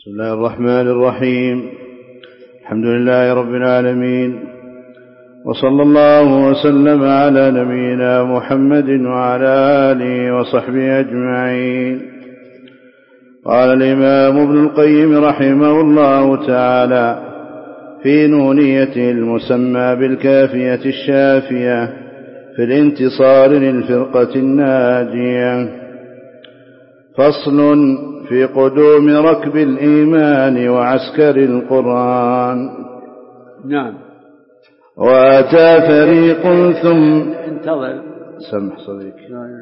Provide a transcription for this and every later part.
بسم الله الرحمن الرحيم. الحمد لله رب العالمين، وصلى الله وسلم على نبينا محمد وعلى آله وصحبه أجمعين. قال الإمام ابن القيم رحمه الله تعالى في نونيته المسمى بالكافية الشافية في الانتصار للفرقة الناجية: فصل في قدوم ركب الإيمان وعسكر القرآن. نعم. وأتى فريق ثم انتظر سمح صديق.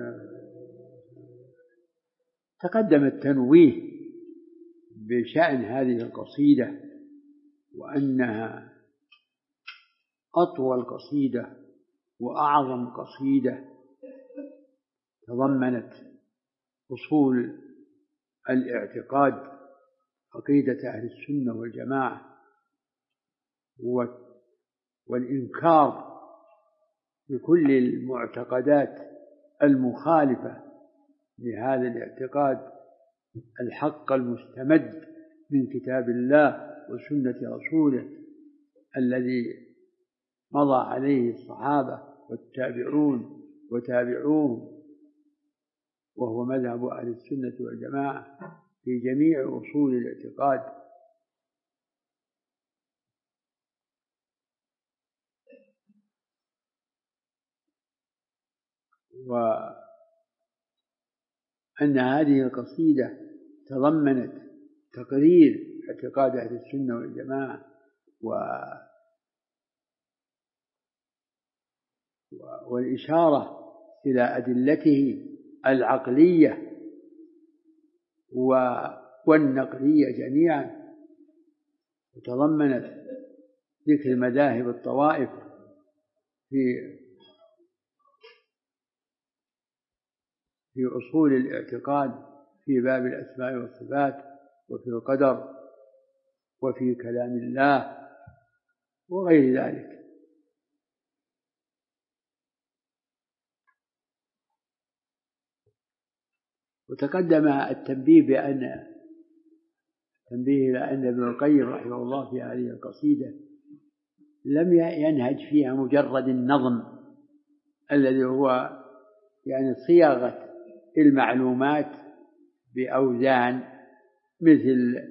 تقدم التنويه بشأن هذه القصيدة، وأنها أطول قصيدة وأعظم قصيدة تضمنت أصول الاعتقاد، عقيدة أهل السنة والجماعة، والإنكار بكل المعتقدات المخالفة لهذا الاعتقاد الحق المستمد من كتاب الله وسنة رسوله الذي مضى عليه الصحابة والتابعون وتابعوهم، وهو مذهب أهل السنة والجماعة في جميع أصول الاعتقاد. وأن هذه القصيدة تضمنت تقرير اعتقاد أهل السنة والجماعة والإشارة إلى أدلته العقلية والنقلية جميعا، وتضمنت ذكر مذاهب الطوائف في أصول الاعتقاد في باب الأسماء والصفات وفي القدر وفي كلام الله وغير ذلك. وتقدم التنبيه إلى أن ابن القيم رحمه الله في هذه القصيدة لم ينهج فيها مجرد النظم الذي هو يعني صياغة المعلومات بأوزان مثل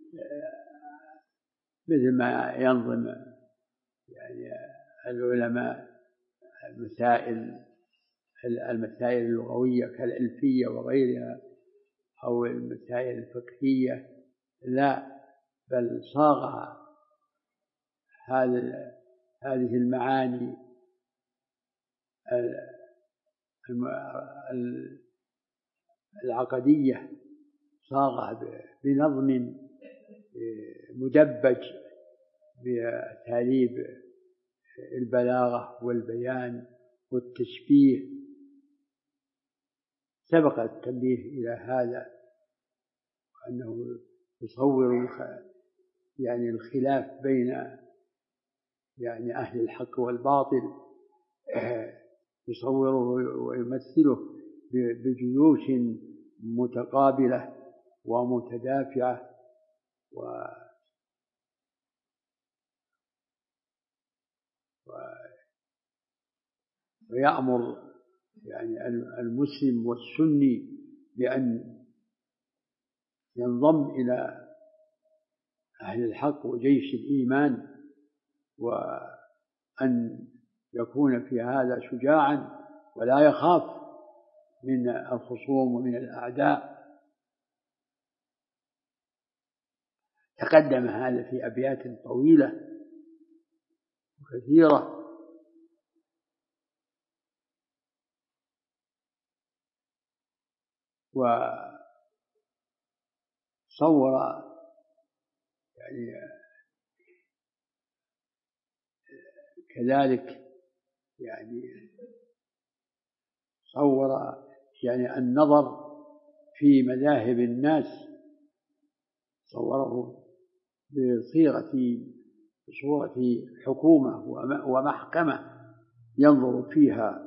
ما ينظم يعني العلماء المسائل اللغوية كالألفية وغيرها أو المسائل الفقهية، لا، بل صاغ هذه المعاني العقدية صاغها بنظم مدبج بأساليب البلاغة والبيان والتشبيه. سبق التنبيه إلى هذا، أنه يصور يعني الخلاف بين يعني أهل الحق والباطل، يصوره ويمثله بجيوش متقابلة ومتدافعة، ويأمر يعني المسلم والسني بأن ينضم إلى أهل الحق وجيش الإيمان، وأن يكون في هذا شجاعا ولا يخاف من الخصوم ومن الأعداء. تقدم هذا في أبيات طويلة وكثيرة، وصور يعني كذلك يعني صور يعني النظر في مذاهب الناس، صوره بصورة حكومة ومحكمة ينظر فيها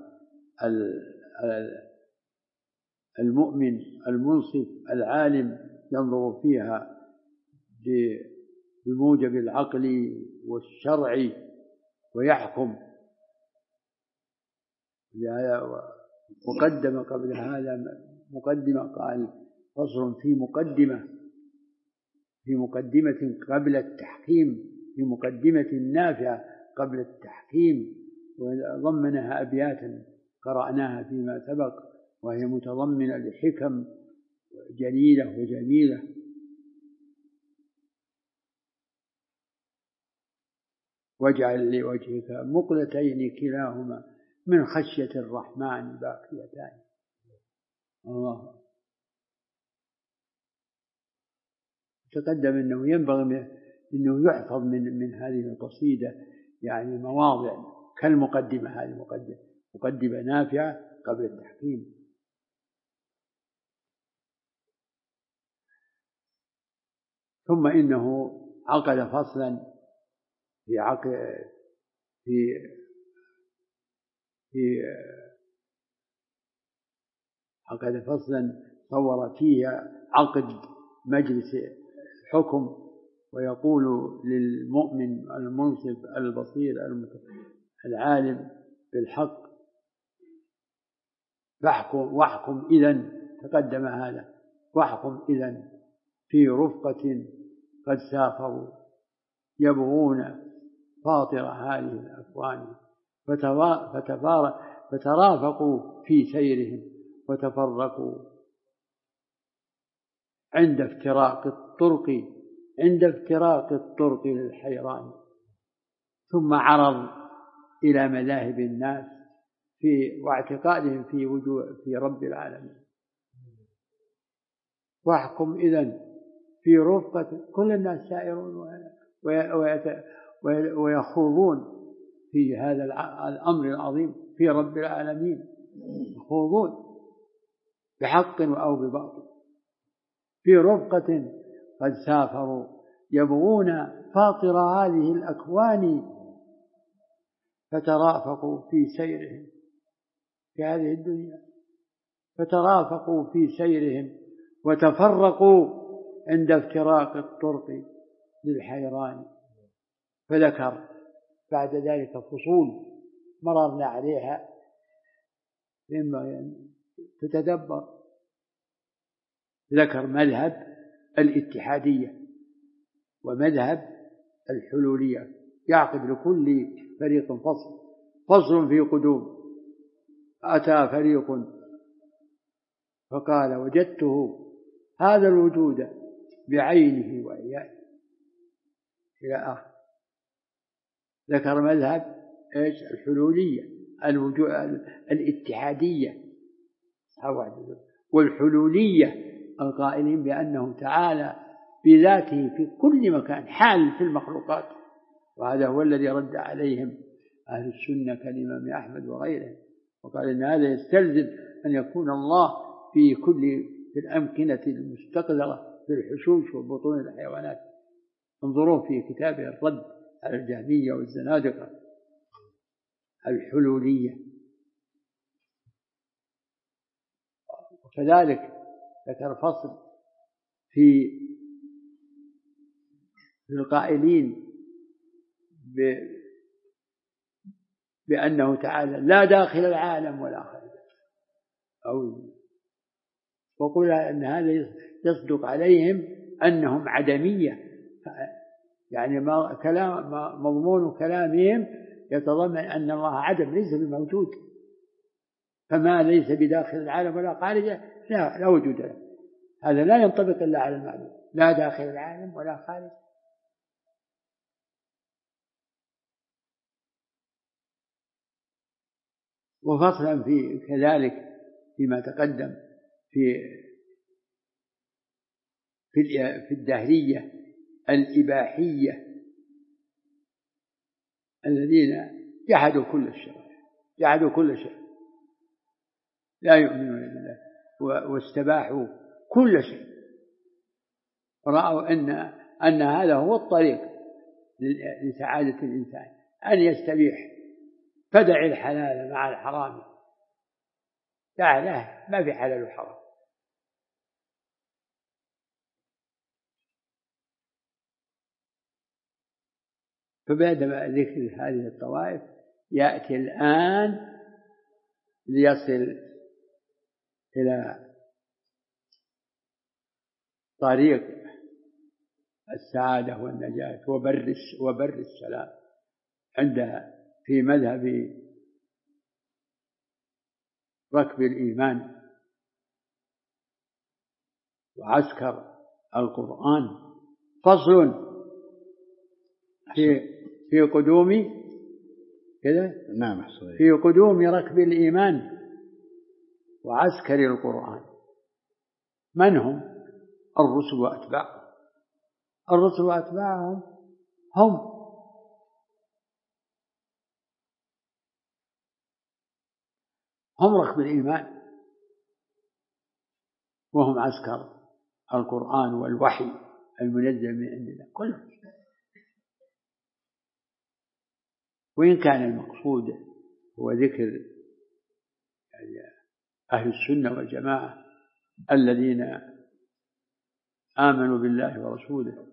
المؤمن المنصف العالم، ينظر فيها بموجب العقل والشرع ويحكم. وقدم قبل هذا مقدمة، قال فصل في مقدمة قبل التحكيم، في مقدمة نافعة قبل التحكيم، وضمنها أبياتا قرأناها فيما سبق، وهي متضمنة لحكم جليلة وجميلة. واجعل لوجهك مقلتين كلاهما من خشية الرحمن باقيتان. الله. تقدم أنه ينبغي أنه يحفظ من هذه القصيدة يعني مواضع كالمقدمة، هذه مقدمة نافعة قبل التحكيم. ثم إنه عقد فصلا عقد فصلا صور فيه عقد مجلس حكم، ويقول للمؤمن المنصف البصير العالم بالحق واحكم إذن، تقدم هذا، واحكم إذن في رفقة قد سافروا يبغون فاطر هذه الأكوان، فترافقوا في سيرهم وتفرقوا عند افتراق الطرق للحيران. ثم عرض إلى مذاهب الناس واعتقادهم في رب العالمين. واحكم إذن في رفقة، كل الناس سائرون ويخوضون في هذا الأمر العظيم في رب العالمين، يخوضون بحق أو بباطل في رفقة قد سافروا يبغون فاطر هذه الأكوان، فترافقوا في سيرهم في هذه الدنيا، فترافقوا في سيرهم وتفرقوا عند افتراق الطرق للحيران. فذكر بعد ذلك فصول مررنا عليها مما تتدبر. ذكر مذهب الاتحادية ومذهب الحلولية، يعقد لكل فريق فصل في قدوم. أتى فريق فقال وجدته هذا الوجود بعينه وعيانه إلى آخر. ذكر مذهب الحلولية الاتحادية والحلولية القائلين بأنه تعالى بذاته في كل مكان حال في المخلوقات، وهذا هو الذي رد عليهم أهل السنة كالإمام أحمد وغيره، وقال إن هذا يستلزم أن يكون الله في الأمكنة المستقذرة في الحشوش وبطون الحيوانات. انظروا في كتابه الرد على الجهمية والزنادقة الحلولية. وكذلك ذكر فصل في القائلين بأنه تعالى لا داخل العالم ولا خارجه، وقل أن هذا يصدق عليهم أنهم عدمية، يعني مضمون كلامهم يتضمن أن الله عدم ليس بموجود، فما ليس بداخل العالم ولا خارجه لا وجود له. هذا لا ينطبق إلا على المعلوم، لا داخل العالم ولا خارج. وفصلا في كذلك فيما تقدم في الدهرية الإباحية الذين جحدوا كل شيء لا يؤمنون بالله واستباحوا كل شيء، رأوا أن هذا هو الطريق لسعادة الإنسان، أن يستبيح، فدع الحلال مع الحرام، لا ما في حلال وحرام. فبعد ذكر هذه الطوائف يأتي الآن ليصل إلى طريق السعادة والنجاة وبر السلام عندها في مذهب ركب الإيمان وعسكر القرآن. فصل في قدوم كذا نعم في قدوم ركب الإيمان وعسكر القرآن. من هم؟ الرسل وأتباعهم. الرسل وأتباعهم هم ركب الإيمان، وهم عسكر القرآن والوحي المنزل من عند الله كلهم. وإن كان المقصود هو ذكر أهل السنة والجماعة الذين آمنوا بالله ورسوله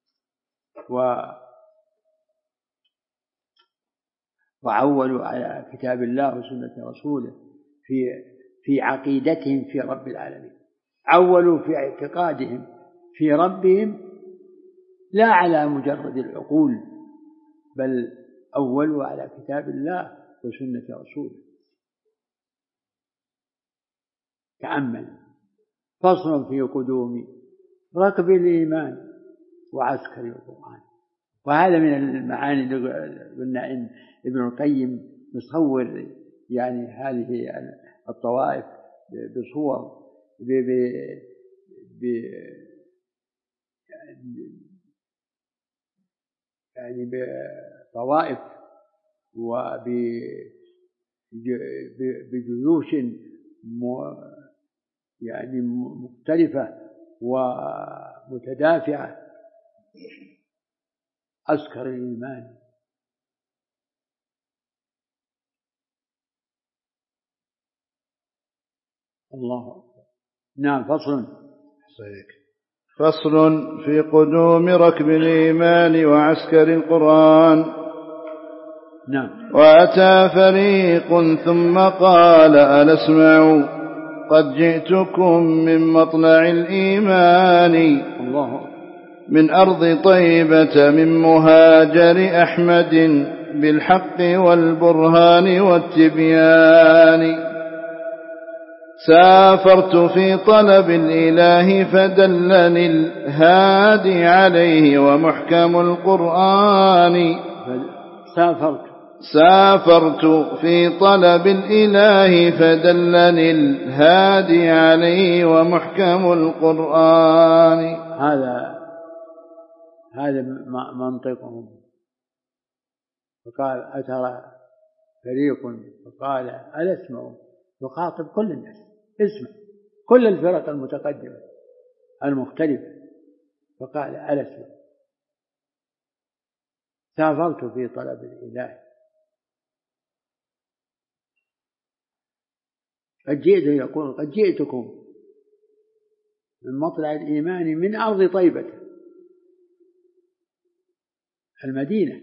وعولوا على كتاب الله وسنة رسوله في عقيدتهم في رب العالمين، عولوا في اعتقادهم في ربهم لا على مجرد العقول، بل أولوا على كتاب الله وسنة رسوله. تأمل. فصل في قدوم ركب الإيمان وعسكر القرآن. وهذا من المعاني اللي قلنا إن ابن القيم يصور يعني هذه الطوائف بصور يعني بطوائف وبجيوش يعني مختلفة ومتدافعة. عسكر الإيمان الله أكبر. نعم. فصل في قدوم ركب الإيمان وعسكر القرآن. نعم. وأتى فريق ثم قال ألا اسمعوا قد جئتكم من مطلع الإيمان الله من أرض طيبة من مهاجر أحمد بالحق والبرهان والتبيان. سافرت في طلب الإله فدلني الهادي عليه ومحكم القرآن. سافرت في طلب الإله فدلني الهادي عليه ومحكم القرآن. هذا منطقهم. فقال أترى فريق فقال ألا اسمعوا، يخاطب كل الناس، اسمع كل الفرق المتقدمة المختلفة. فقال ألا اسمعوا. سافرت في طلب الإله قد جئتكم من مطلع الإيمان من أرض طيبة المدينة.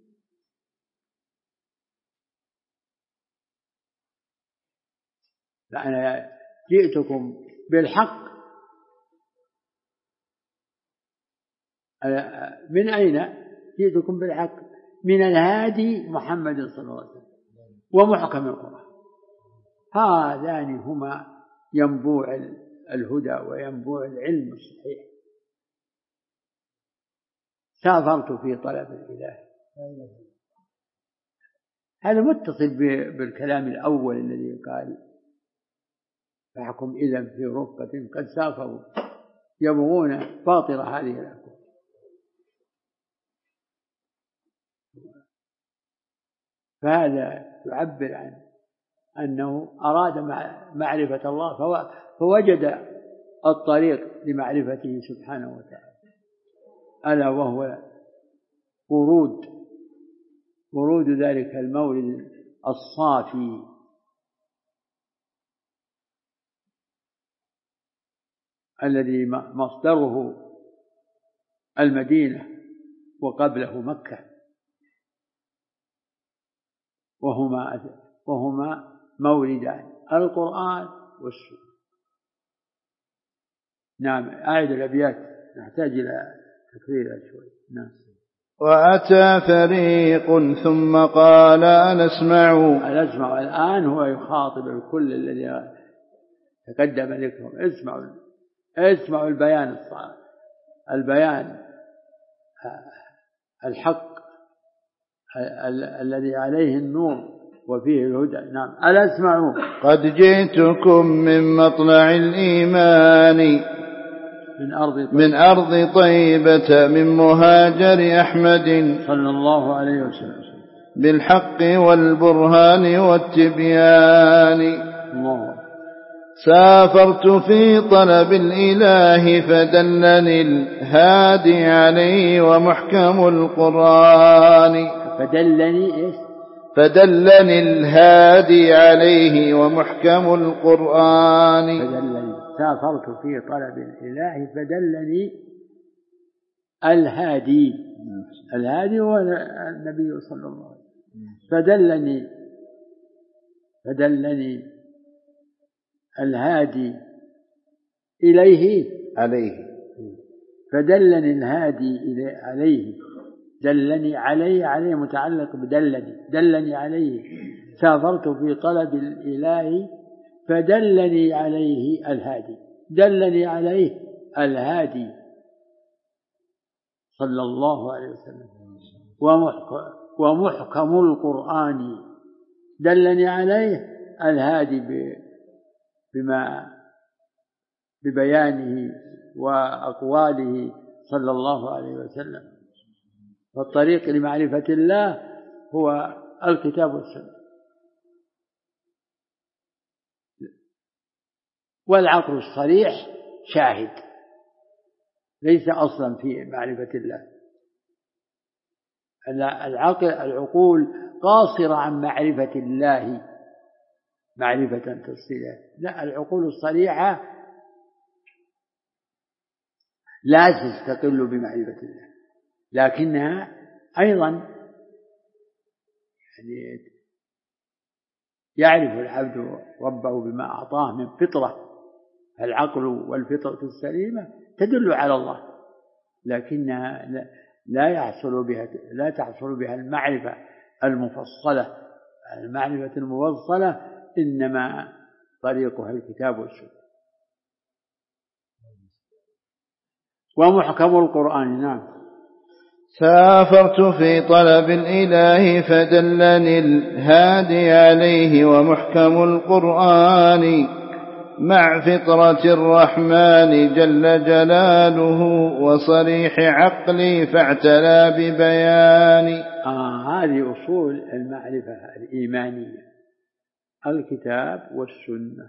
فأنا جئتكم بالحق. من أين جئتكم بالحق؟ من الهادي محمد صلى الله عليه وسلم ومحكم القرآن. هذان هما ينبوع الهدى وينبوع العلم الصحيح. سافرت في طلب الإله. هذا متصل بالكلام الأول الذي قال فاحكم إذا في رفقة قد سافروا يبغون باطل هذه الأكوان. فهذا يعبر عن أنه أراد معرفة الله فوجد الطريق لمعرفته سبحانه وتعالى، ألا وهو ورود ذلك المولد الصافي الذي مصدره المدينة وقبله مكة، وهما موردان القرآن والسنة. نعم، أعد الأبيات، نحتاج إلى تكريرها شوي. نعم. وأتى فريق ثم قال أنا أسمع. الآن هو يخاطب الكل الذي تقدم لكم، اسمعوا البيان الصالح، البيان الحق الذي عليه النور وفيه الهدى. نعم. ألا اسمعوا قد جئتكم من مطلع الإيمان من أرض طيبة من مهاجر أحمد صلى الله عليه وسلم بالحق والبرهان والتبيان. الله. سافرت في طلب الإله فدلني الهادي عليه ومحكم القرآن. فدلني الهادي عليه ومحكم القرآن. سافرت في طلب الإله فدلني الهادي هو النبي صلى الله عليه وسلم. فدلني الهادي إليه عليه. فدلني الهادي عليه. دلني عليه متعلق دلني عليه. سافرت في طلب الإله فدلني عليه الهادي. دلني عليه الهادي صلى الله عليه وسلم. ومحكم القرآن. دلني عليه الهادي ببيانه وأقواله صلى الله عليه وسلم. فالطريق لمعرفة الله هو الكتاب والسنة. والعقل الصريح شاهد، ليس أصلا في معرفة الله. العقول قاصرة عن معرفة الله معرفة تفصيلية. لا، العقول الصريحة لا تستقل بمعرفة الله، لكنها أيضا يعرف العبد ربه بما أعطاه من فطرة. العقل والفطرة السليمة تدل على الله، لكنها لا تحصل بها المعرفة المفصلة. المعرفة المفصلة إنما طريقها الكتاب والسنة. ومحكم القرآن. نعم. سافرت في طلب الإله فدلني الهادي عليه ومحكم القرآن مع فطرة الرحمن جل جلاله وصريح عقلي فاعتلى ببيان. هذه أصول المعرفة الإيمانية: الكتاب والسنة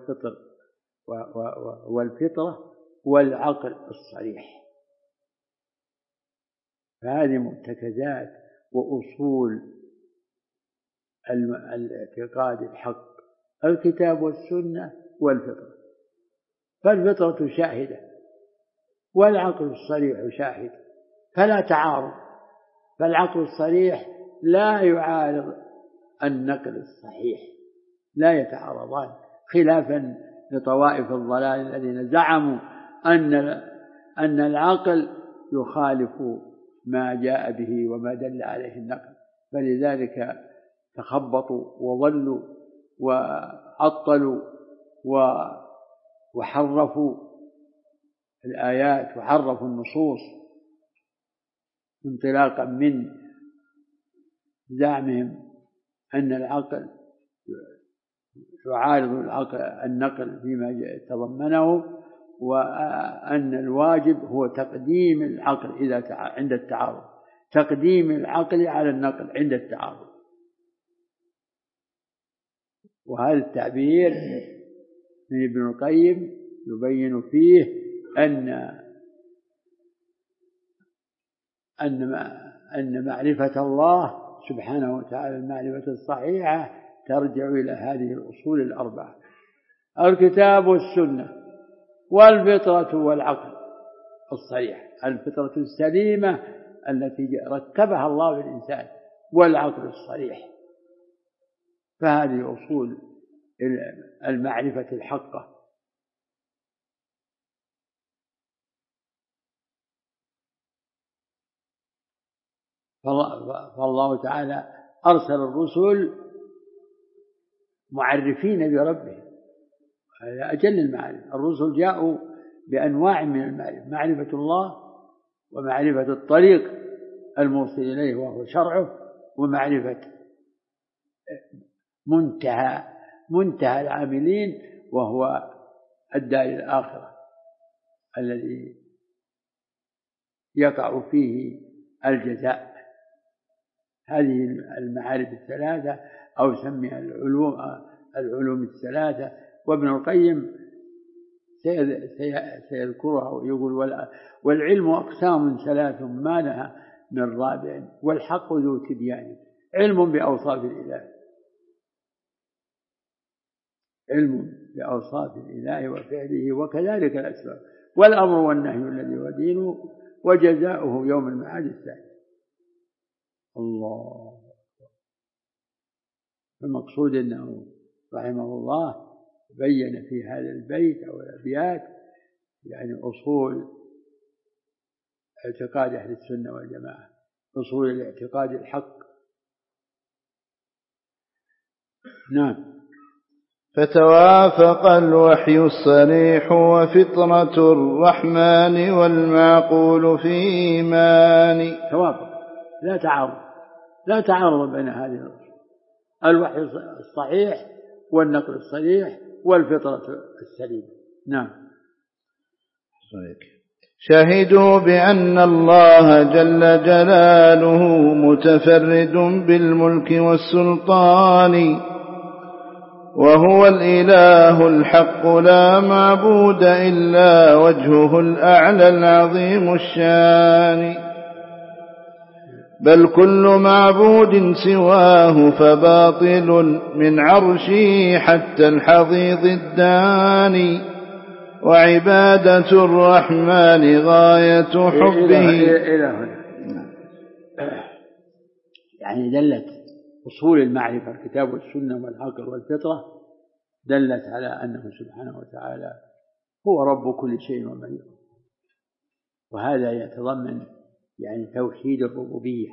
والفطرة والعقل الصريح. فهذه مرتكزات وأصول الاعتقاد الحق: الكتاب والسنة والفطرة. فالفطرة شاهدة والعقل الصريح شاهد، فلا تعارض. فالعقل الصريح لا يعارض النقل الصحيح، لا يتعارضان، خلافا لطوائف الضلال الذين زعموا أن العقل يخالف ما جاء به وما دل عليه النقل، فلذلك تخبطوا وضلوا وعطلوا وحرفوا الآيات وحرفوا النصوص انطلاقا من زعمهم أن العقل يعارض النقل فيما تضمنه، وأن الواجب هو تقديم العقل عند التعارض، تقديم العقل على النقل عند التعارض. وهذا التعبير من ابن القيم يبين فيه أن معرفة الله سبحانه وتعالى المعرفة الصحيحة ترجع إلى هذه الأصول الأربعة: الكتاب والسنة والفطرة والعقل الصريح. الفطرة السليمة التي ركبها الله للإنسان، والعقل الصريح فهذه أصول المعرفة الحقة. فالله تعالى أرسل الرسل معرفين بربهم، هذا أجل المعارف. الرسل جاءوا بأنواع من المعرفة: معرفة الله، ومعرفة الطريق الموصل إليه وهو شرعه، ومعرفة منتهى العاملين وهو الدار الآخرة الذي يقع فيه الجزاء. هذه المعارف الثلاثة، أو سميها العلوم الثلاثة. وابن القيم سيذكرها ويقول: والعلم أقسام ثلاث ما لها من رابع، والحق ذو تبيان. علم بأوصاف الإله، علم بأوصاف الإله وفعله، وكذلك الأسباب، والأمر والنهي الذي هو دينه، وجزاؤه يوم المعاد الثاني. الله. المقصود أنه رحمه الله بين في هذا البيت أو الأبيات يعني أصول اعتقاد أهل السنة والجماعة، أصول الاعتقاد الحق. نعم. فتوافق الوحي الصريح وفطرة الرحمن والمعقول في إيمان. توافق، لا تعارض بين هذه الأصول: الوحي الصحيح والنقل الصريح والفطرة السليمة. نعم. شهدوا بأن الله جل جلاله متفرد بالملك والسلطان، وهو الإله الحق لا معبود إلا وجهه الأعلى العظيم الشان، بل كل معبود سواه فباطل من عرشه حتى الحضيض الداني، وعبادة الرحمن غاية حبه. إلى هنا يعني دلت أصول المعرفة الكتاب والسنة والعقل والفطرة، دلت على أنه سبحانه وتعالى هو رب كل شيء ومليكه. وهذا يتضمن يعني توحيد الربوبية،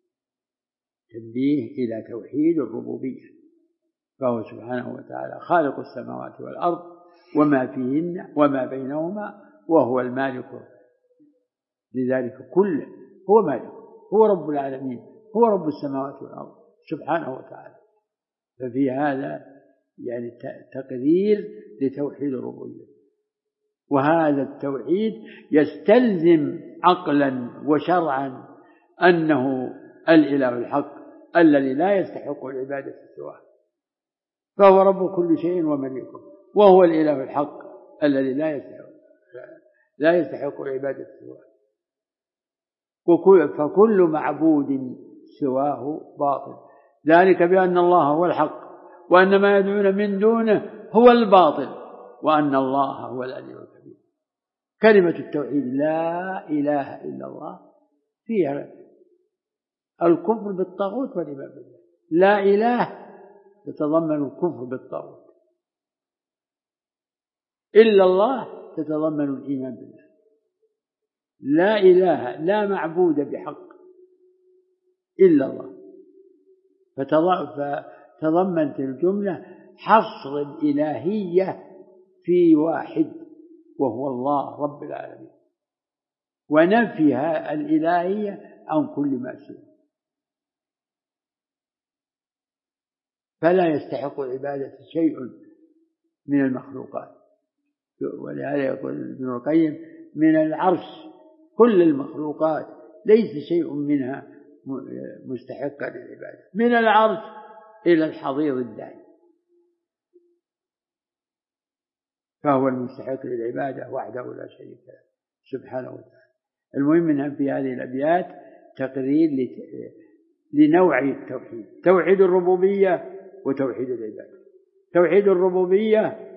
تنبيه إلى توحيد الربوبية. فهو سبحانه وتعالى خالق السماوات والأرض وما فيهن وما بينهما، وهو المالك لذلك كله، هو مالك، هو رب العالمين، هو رب السماوات والأرض سبحانه وتعالى. ففي هذا يعني تقرير لتوحيد الربوبية. وهذا التوحيد يستلزم عقلا وشرعا أنه الإله الحق الذي لا يستحق العبادة سواه، فهو رب كل شيء ومليكه، وهو الإله الحق الذي لا يستحق العبادة سواه. فكل معبود سواه باطل، ذلك بأن الله هو الحق، وأن ما يدعون من دونه هو الباطل، وأن الله هو العلي الكبير. كلمة التوحيد لا إله إلا الله فيها الكفر بالطاغوت والإيمان بالله. لا إله تتضمن الكفر بالطاغوت، إلا الله تتضمن الإيمان بالله. لا إله، لا معبود بحق إلا الله. فتضمنت الجملة حصر الإلهية في واحد وهو الله رب العالمين، ونفيها الإلهية عن كل ما سواه، فلا يستحق العبادة شيء من المخلوقات. ولهذا يقول ابن القيم: من العرش كل المخلوقات ليس شيء منها مستحقا للعبادة، من العرش إلى الحضيض الدائم، فهو المستحق للعبادة وحده لا شريك له سبحانه وتعالى. المهم منها في هذه الأبيات تقرير لنوع التوحيد: توحيد الربوبية وتوحيد العبادة. توحيد الربوبية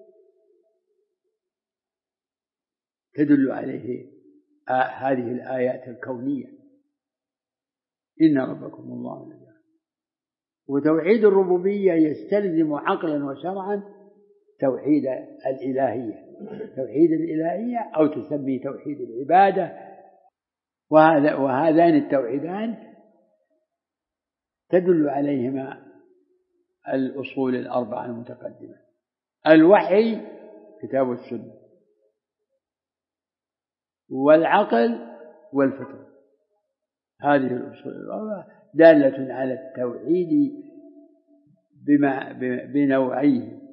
تدل عليه هذه الآيات الكونية: إن ربكم الله الذي، وتوحيد الربوبية يستلزم عقلا وشرعا توحيد الإلهية، توحيد الإلهية أو تسمي توحيد العبادة. وهذان التوحيدان تدل عليهما الأصول الأربعة المتقدمة: الوحي كتاب والسنة، والعقل والفطرة. هذه الأصول الأربعة دالة على التوحيد بنوعيه،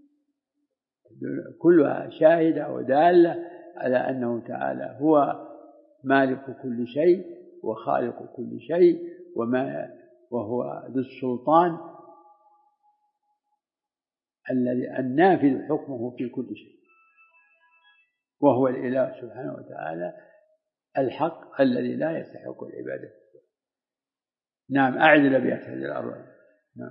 كلها شاهدة ودالة على أنه تعالى هو مالك كل شيء وخالق كل شيء، وهو ذو السلطان الذي النافذ حكمه في كل شيء، وهو الإله سبحانه وتعالى الحق الذي لا يستحق العبادة. نعم، أعد الأبيات هذه الأربعة. نعم.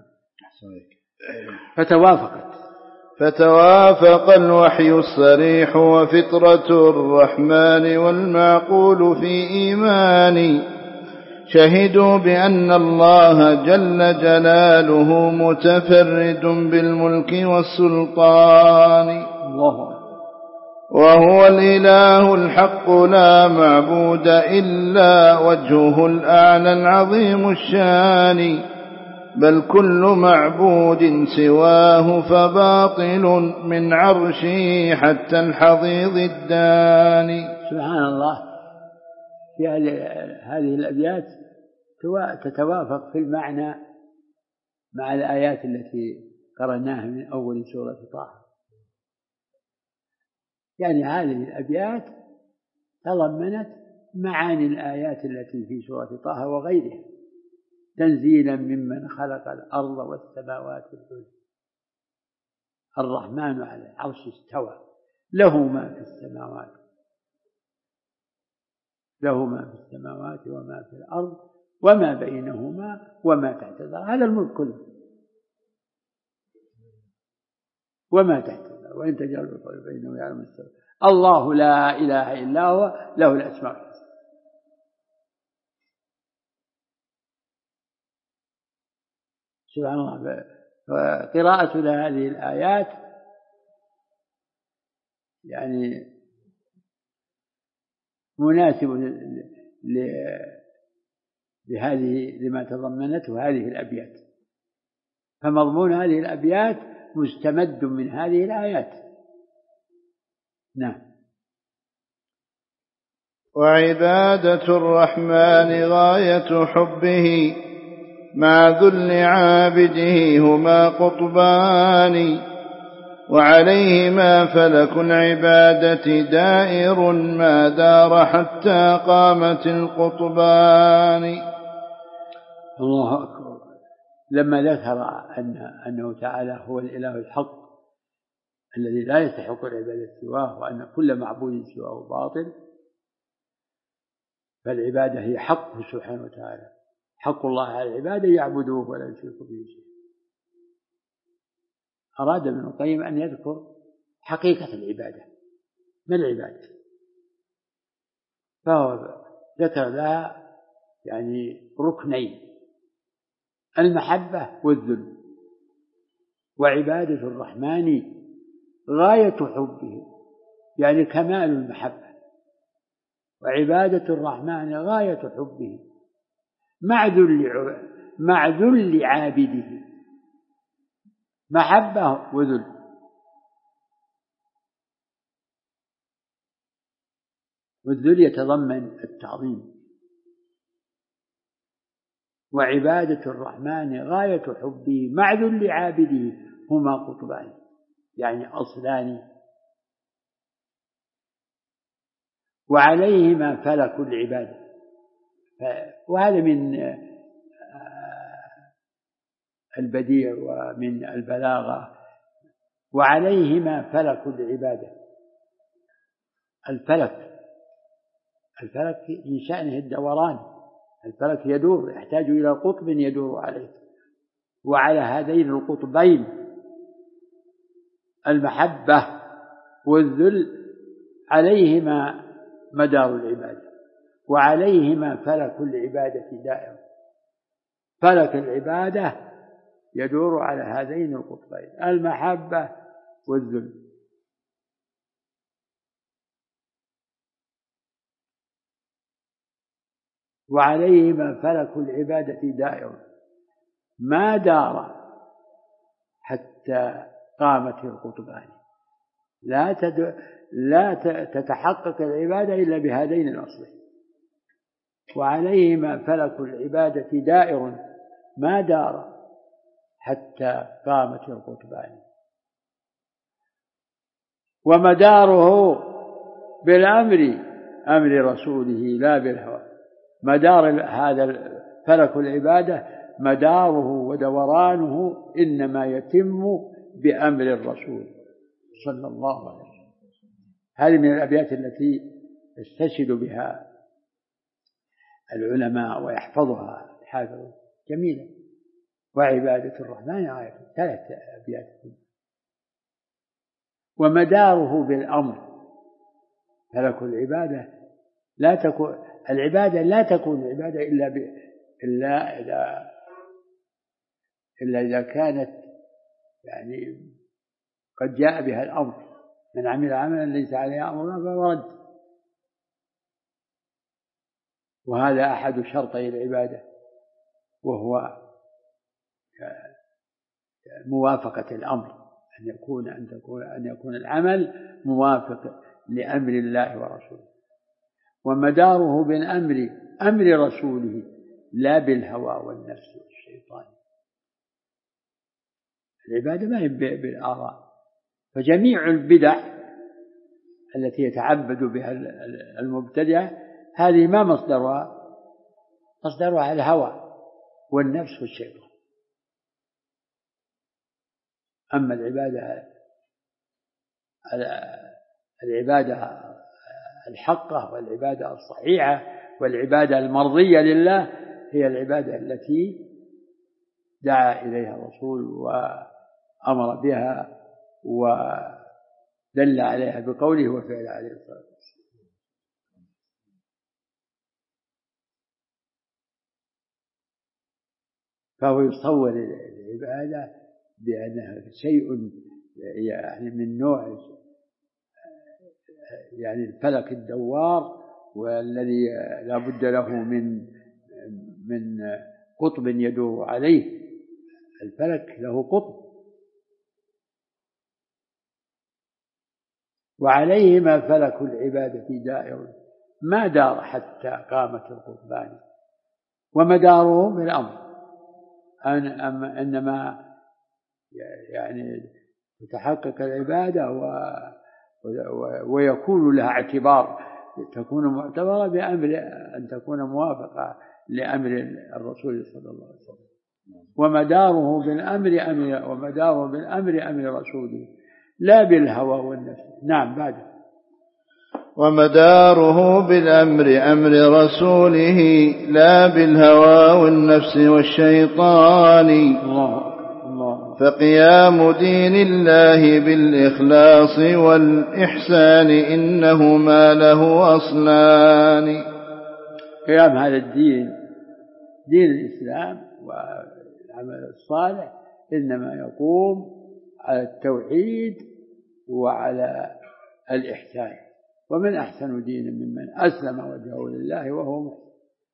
فتوافق الوحي الصريح وفطرة الرحمن والمعقول في إيماني، شهدوا بأن الله جل جلاله متفرد بالملك والسلطان، وهو الإله الحق لا معبود إلا وجهه الأعلى العظيم الشان، بل كل معبود سواه فباطل من عرشه حتى الحضيض الداني. سبحان الله. في هذه الأبيات تتوافق في المعنى مع الآيات التي قرأناها من أول سورة طه. يعني هذه الأبيات تضمنت معاني الآيات التي في سورة طه وغيرها: تنزيلا ممن خلق الأرض والسماوات والأرض، الرحمن على العرش استوى، له ما في السماوات وما في الأرض وما بينهما وما تحت الأرض. هذا الملك كله وما تحت الأرض، وإن تجعل القول بينه يعلم السر. الله لا إله إلا هو له الأسماء الحسنى. سبحان الله. قراءة هذه الآيات يعني مناسب لما تضمنته هذه الأبيات، فمضمون هذه الأبيات مستمد من هذه الآيات. نعم. وعبادة الرحمن غاية حبه مع ذل عابده هما قطبان، وعليهما فلك العبادة دائر ما دار حتى قامت القطبان. الله أكبر. لما ذكر أنه تعالى هو الإله الحق الذي لا يستحق العبادة سواه، وأن كل معبود سواه باطل، فالعبادة هي حقه سبحانه وتعالى، حق الله على العبادة يعبدوه ولا يشركوا به شيئا. أراد ابن القيم أن يذكر حقيقة العبادة، ما العبادة؟ فهو ذكر لها يعني ركنين: المحبة والذل. وعبادة الرحمن غاية حبه، يعني كمال المحبة، وعبادة الرحمن غاية حبه مع ذل عابده. محبة وذل. والذل يتضمن التعظيم. وعبادة الرحمن غاية حبه مع ذل عابده هما قطبان، يعني أصلان، وعليهما فلك العبادة. وهذا من البديع ومن البلاغة. وعليهما فلك العبادة. الفلك من شأنه الدوران، الفلك يدور، يحتاج إلى قطب يدور عليه، وعلى هذين القطبين المحبة والذل عليهما مدار العبادة، وعليهما فلك العبادة دائم. فلك العبادة يدور على هذين القطبين المحبة والذل. وعليهما فلك العبادة دائر ما دار حتى قامت القطبان. لا تتحقق العبادة إلا بهذين الأصلين. وعليهما فلك العبادة دائر ما دار حتى قامت القطبان. ومداره بالأمر أمر رسوله لا بالهوى. مدار هذا فلك العبادة مداره ودورانه إنما يتم بأمر الرسول صلى الله عليه وسلم. هذه من الأبيات التي يستشهد بها العلماء ويحفظها الحافظ جميلة. وعبادة الرحمن آية 3 أبيات. ومداره بالأمر. فلك العبادة العبادة لا تكون عبادة إلا إذا كانت يعني قد جاء بها الأمر. من عمل عملا ليس عليه أمرنا فهو رد. وهذا أحد شرطي العبادة، وهو موافقة الأمر، أن يكون العمل موافق لأمر الله ورسوله. ومداره بالأمر أمر رسوله لا بالهوى والنفس والشيطان. العبادة ما هي بالآراء. فجميع البدع التي يتعبد بها المبتدع هذه ما مصدرها الهوى والنفس والشيطان. أما العبادة الحقة والعبادة الصحيحة والعبادة المرضية لله هي العبادة التي دعا إليها الرسول وأمر بها ودل عليها بقوله وفعله عليه الصلاة والسلام. فهو يصور العبادة بأنها شيء يعني من نوع يعني الفلك الدوار، والذي لا بد له من قطب يدور عليه. الفلك له قطب. وعليهما فلك العبادة دائر ما دار حتى قامت القطبان. ومداره بالأمر إنما يعني تتحقق العبادة ويكون لها اعتبار، تكون معتبرة بأمر أن تكون موافقة لأمر الرسول صلى الله عليه وسلم. ومداره بالأمر أمر رسوله لا بالهوى والنفس. نعم بعد. ومداره بالأمر أمر رسوله لا بالهوى والنفس والشيطان. الله. فقيام دين الله بالإخلاص والإحسان إنهما له أصلان. قيام هذا الدين دين الإسلام والعمل الصالح إنما يقوم على التوحيد وعلى الإحسان. ومن أحسن دين ممن أسلم وجهه لله وهو محسن.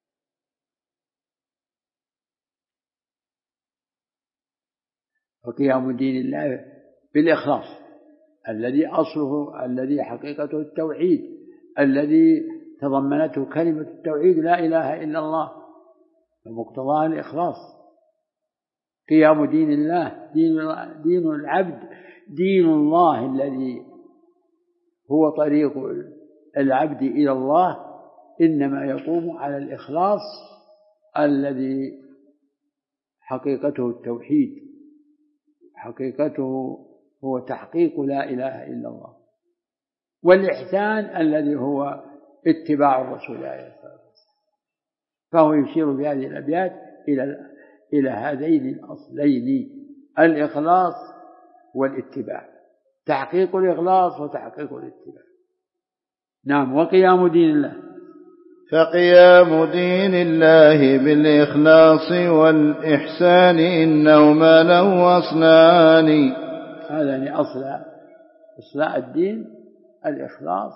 وقيام دين الله بالإخلاص الذي أصله الذي حقيقته التوحيد، الذي تضمنته كلمة التوحيد لا إله إلا الله، فمقتضاها الإخلاص. قيام دين الله دين العبد، دين الله الذي هو طريق العبد إلى الله إنما يقوم على الإخلاص الذي حقيقته التوحيد، حقيقته هو تحقيق لا إله إلا الله. والإحسان الذي هو اتباع الرسول عليه الصلاة والسلام. فهو يشير بهذه الأبيات إلى هذين الأصلين الإخلاص والاتباع، تحقيق الإخلاص وتحقيق الاتباع. نعم. وقيام دين الله فقيام دين الله بالإخلاص والإحسان إنهما له أصلان. هذا يعني أصل الدين الإخلاص،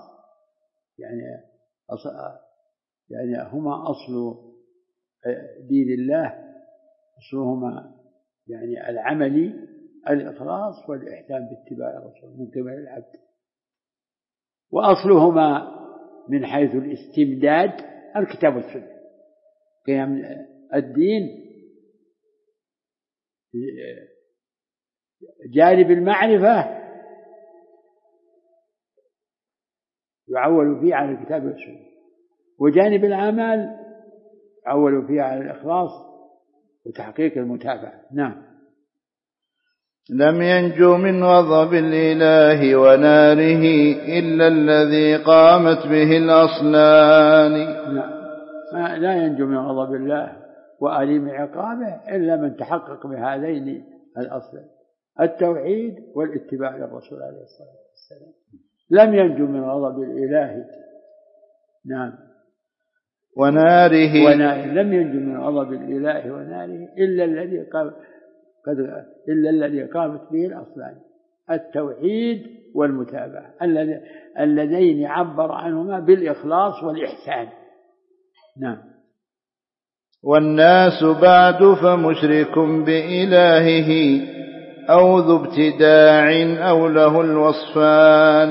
يعني هما أصل دين الله، أصلهما يعني العملي الإخلاص والإحسان باتباع الرسول من قبل العبد، وأصلهما من حيث الاستمداد الكتاب والسنة. قيام الدين جانب المعرفة يعول فيه على الكتاب والسنة، وجانب العمل يعول فيه على الإخلاص وتحقيق المتابعة. نعم. لم ينجو من غضب الإله وناره إلا الذي قامت به الأصلان. لا ينجو من غضب الله وأليم عقابه إلا من تحقق بهذين الأصلين، التوحيد والاتباع للرسول عليه الصلاة والسلام. لم ينجو من غضب الإله. نعم. وناره لم ينجو من غضب الإله وناره إلا الذي قامت به الأصلان، التوحيد والمتابعة، اللذين عبر عنهما بالإخلاص والإحسان. نعم. والناس بعد فمشرك بإلهه أو ذو ابتداع أو له الوصفان.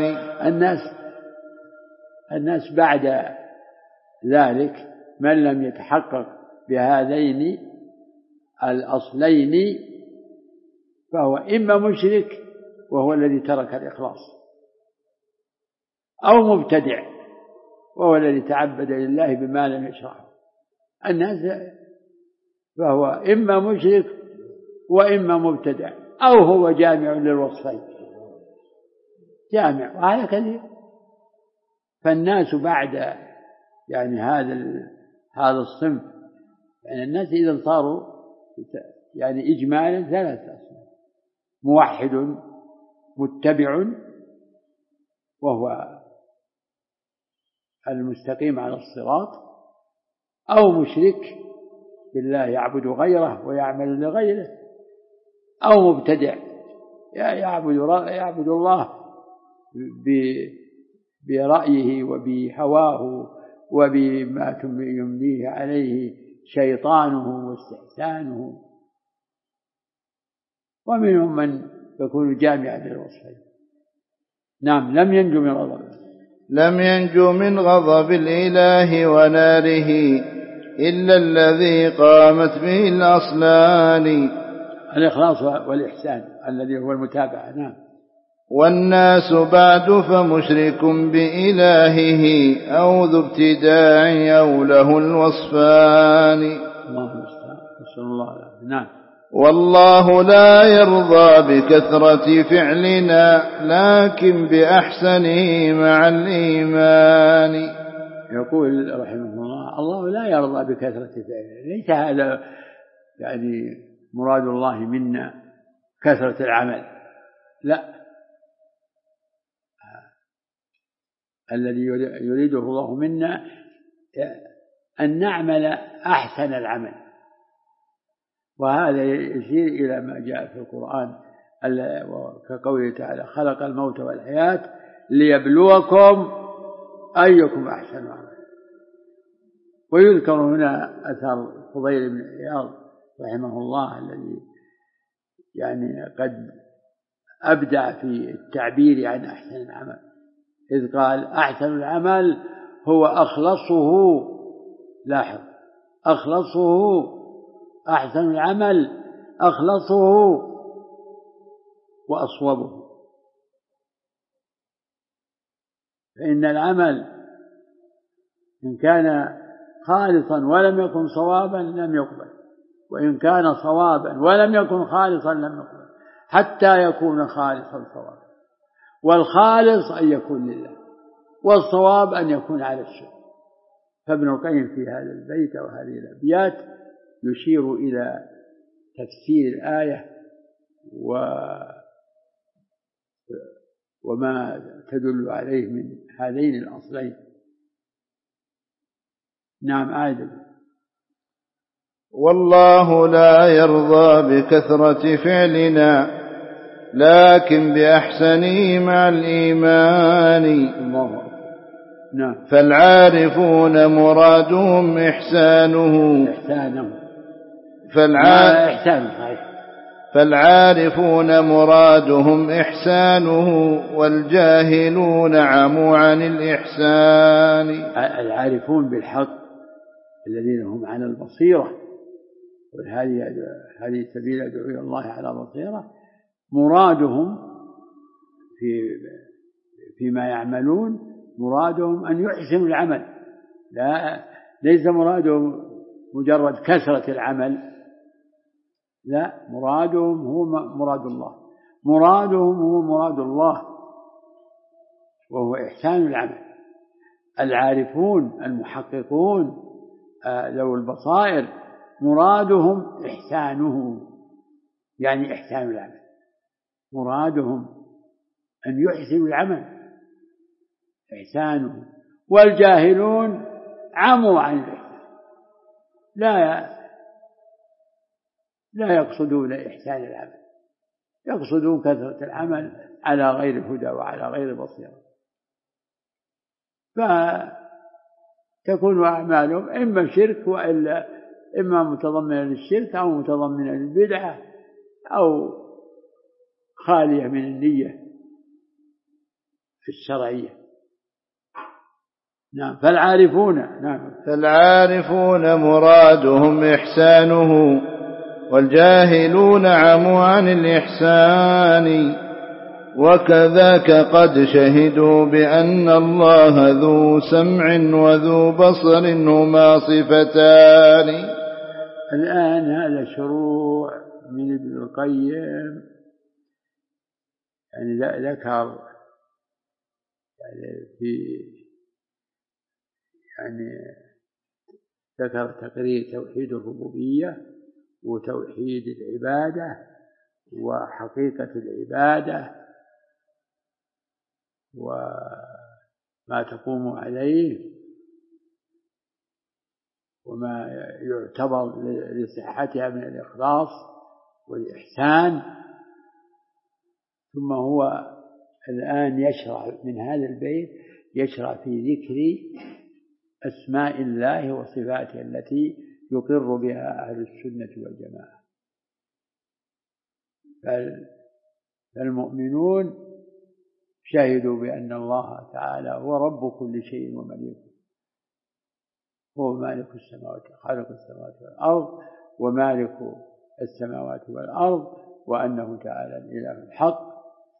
الناس بعد ذلك من لم يتحقق بهذين الأصلين فهو إما مشرك وهو الذي ترك الإخلاص، أو مبتدع وهو الذي تعبد لله بما لم يشرعه. الناس فهو إما مشرك وإما مبتدع، أو هو جامع للوصفين، جامع، وهذا كثير. فالناس بعد يعني هذا الصنف، يعني الناس إذا صاروا يعني إجمالا ثلاثة أصناف: موحد متبع وهو المستقيم على الصراط، أو مشرك بالله يعبد غيره ويعمل لغيره، أو مبتدع يعبد الله برأيه وبهواه وبما يمليه عليه شيطانه واستحسانه. ومنهم من يكون جامعا للوصفين. نعم. لم ينجو من غضب الإله وناره إلا الذي قامت به الأصلان، الإخلاص والإحسان الذي هو المتابعة. نعم. والناس بعد فمشرك بإلهه أو ذو ابتداع أو له الوصفان. الله المستعان. نسأل الله العافية. نعم. والله لا يرضى بكثرة فعلنا لكن بأحسنه مع الإيمان. يقول رحمه الله لا يرضى بكثرة فعلنا، ليس هذا يعني مراد الله منا كثرة العمل، لا، الذي يريده الله منا أن نعمل أحسن العمل. وهذا يشير إلى ما جاء في القرآن كقوله تعالى: خلق الموت والحياة ليبلوكم أيكم أحسن عملا. ويذكر هنا أثر فضيل بن عياض رحمه الله الذي يعني قد أبدع في التعبير عن أحسن العمل، إذ قال: أحسن العمل هو أخلصه. لاحظ، أخلصه. أحسن العمل أخلصه وأصوبه. فإن العمل إن كان خالصا ولم يكن صوابا لم يقبل، وإن كان صوابا ولم يكن خالصا لم يقبل، حتى يكون خالصا صوابا. والخالص أن يكون لله، والصواب أن يكون على الشرع. فابن القيم في هذا البيت وهذه الأبيات يشير إلى تفسير الآية وما تدل عليه من هذين الأصلين. نعم عادل. والله لا يرضى بكثرة فعلنا لكن بأحسنه مع الإيمان. الله. نعم. فالعارفون مرادهم إحسانه. فالعارفون مرادهم إحسانه والجاهلون عموا عن الإحسان. العارفون بالحق الذين هم على البصيرة، وهذه سبيل يدعو إلى الله على بصيرة، مرادهم فيما يعملون مرادهم أن يحسنوا العمل، ليس مرادهم مجرد كثرة العمل، لا، مرادهم هو مراد الله، مرادهم هو مراد الله وهو إحسان العمل. العارفون المحققون ذو البصائر مرادهم إحسانه، يعني إحسان العمل، مرادهم أن يحسنوا العمل إحسانه. والجاهلون عموا عن الإحسان، لا يقصدون إحسان العمل، يقصدون كثرة العمل على غير هدى وعلى غير بصيرة، فتكون أعمالهم إما شرك وإلا إما متضمنة للشرك أو متضمنة للبدعة أو خالية من النية الشرعية. نعم. فالعارفون مرادهم إحسانه والجاهلون عموا عن الإحسان. وكذاك قد شهدوا بأن الله ذو سمع وذو بصر هما صفتان. الآن هذا شروع من ابن القيم، يعني ذكر ذكر تقرير توحيد الربوبية وتوحيد العبادة وحقيقة العبادة وما تقوم عليه وما يعتبر لصحتها من الإخلاص والإحسان. ثم هو الآن يشرع من هذا البيت، يشرع في ذكر أسماء الله وصفاته التي يقر بها أهل السنة والجماعة. فالمؤمنون شهدوا بأن الله تعالى هو رب كل شيء ومليكه، هو مالك السماوات، خالق السماوات والأرض ومالك السماوات والأرض، وأنه تعالى الإله الحق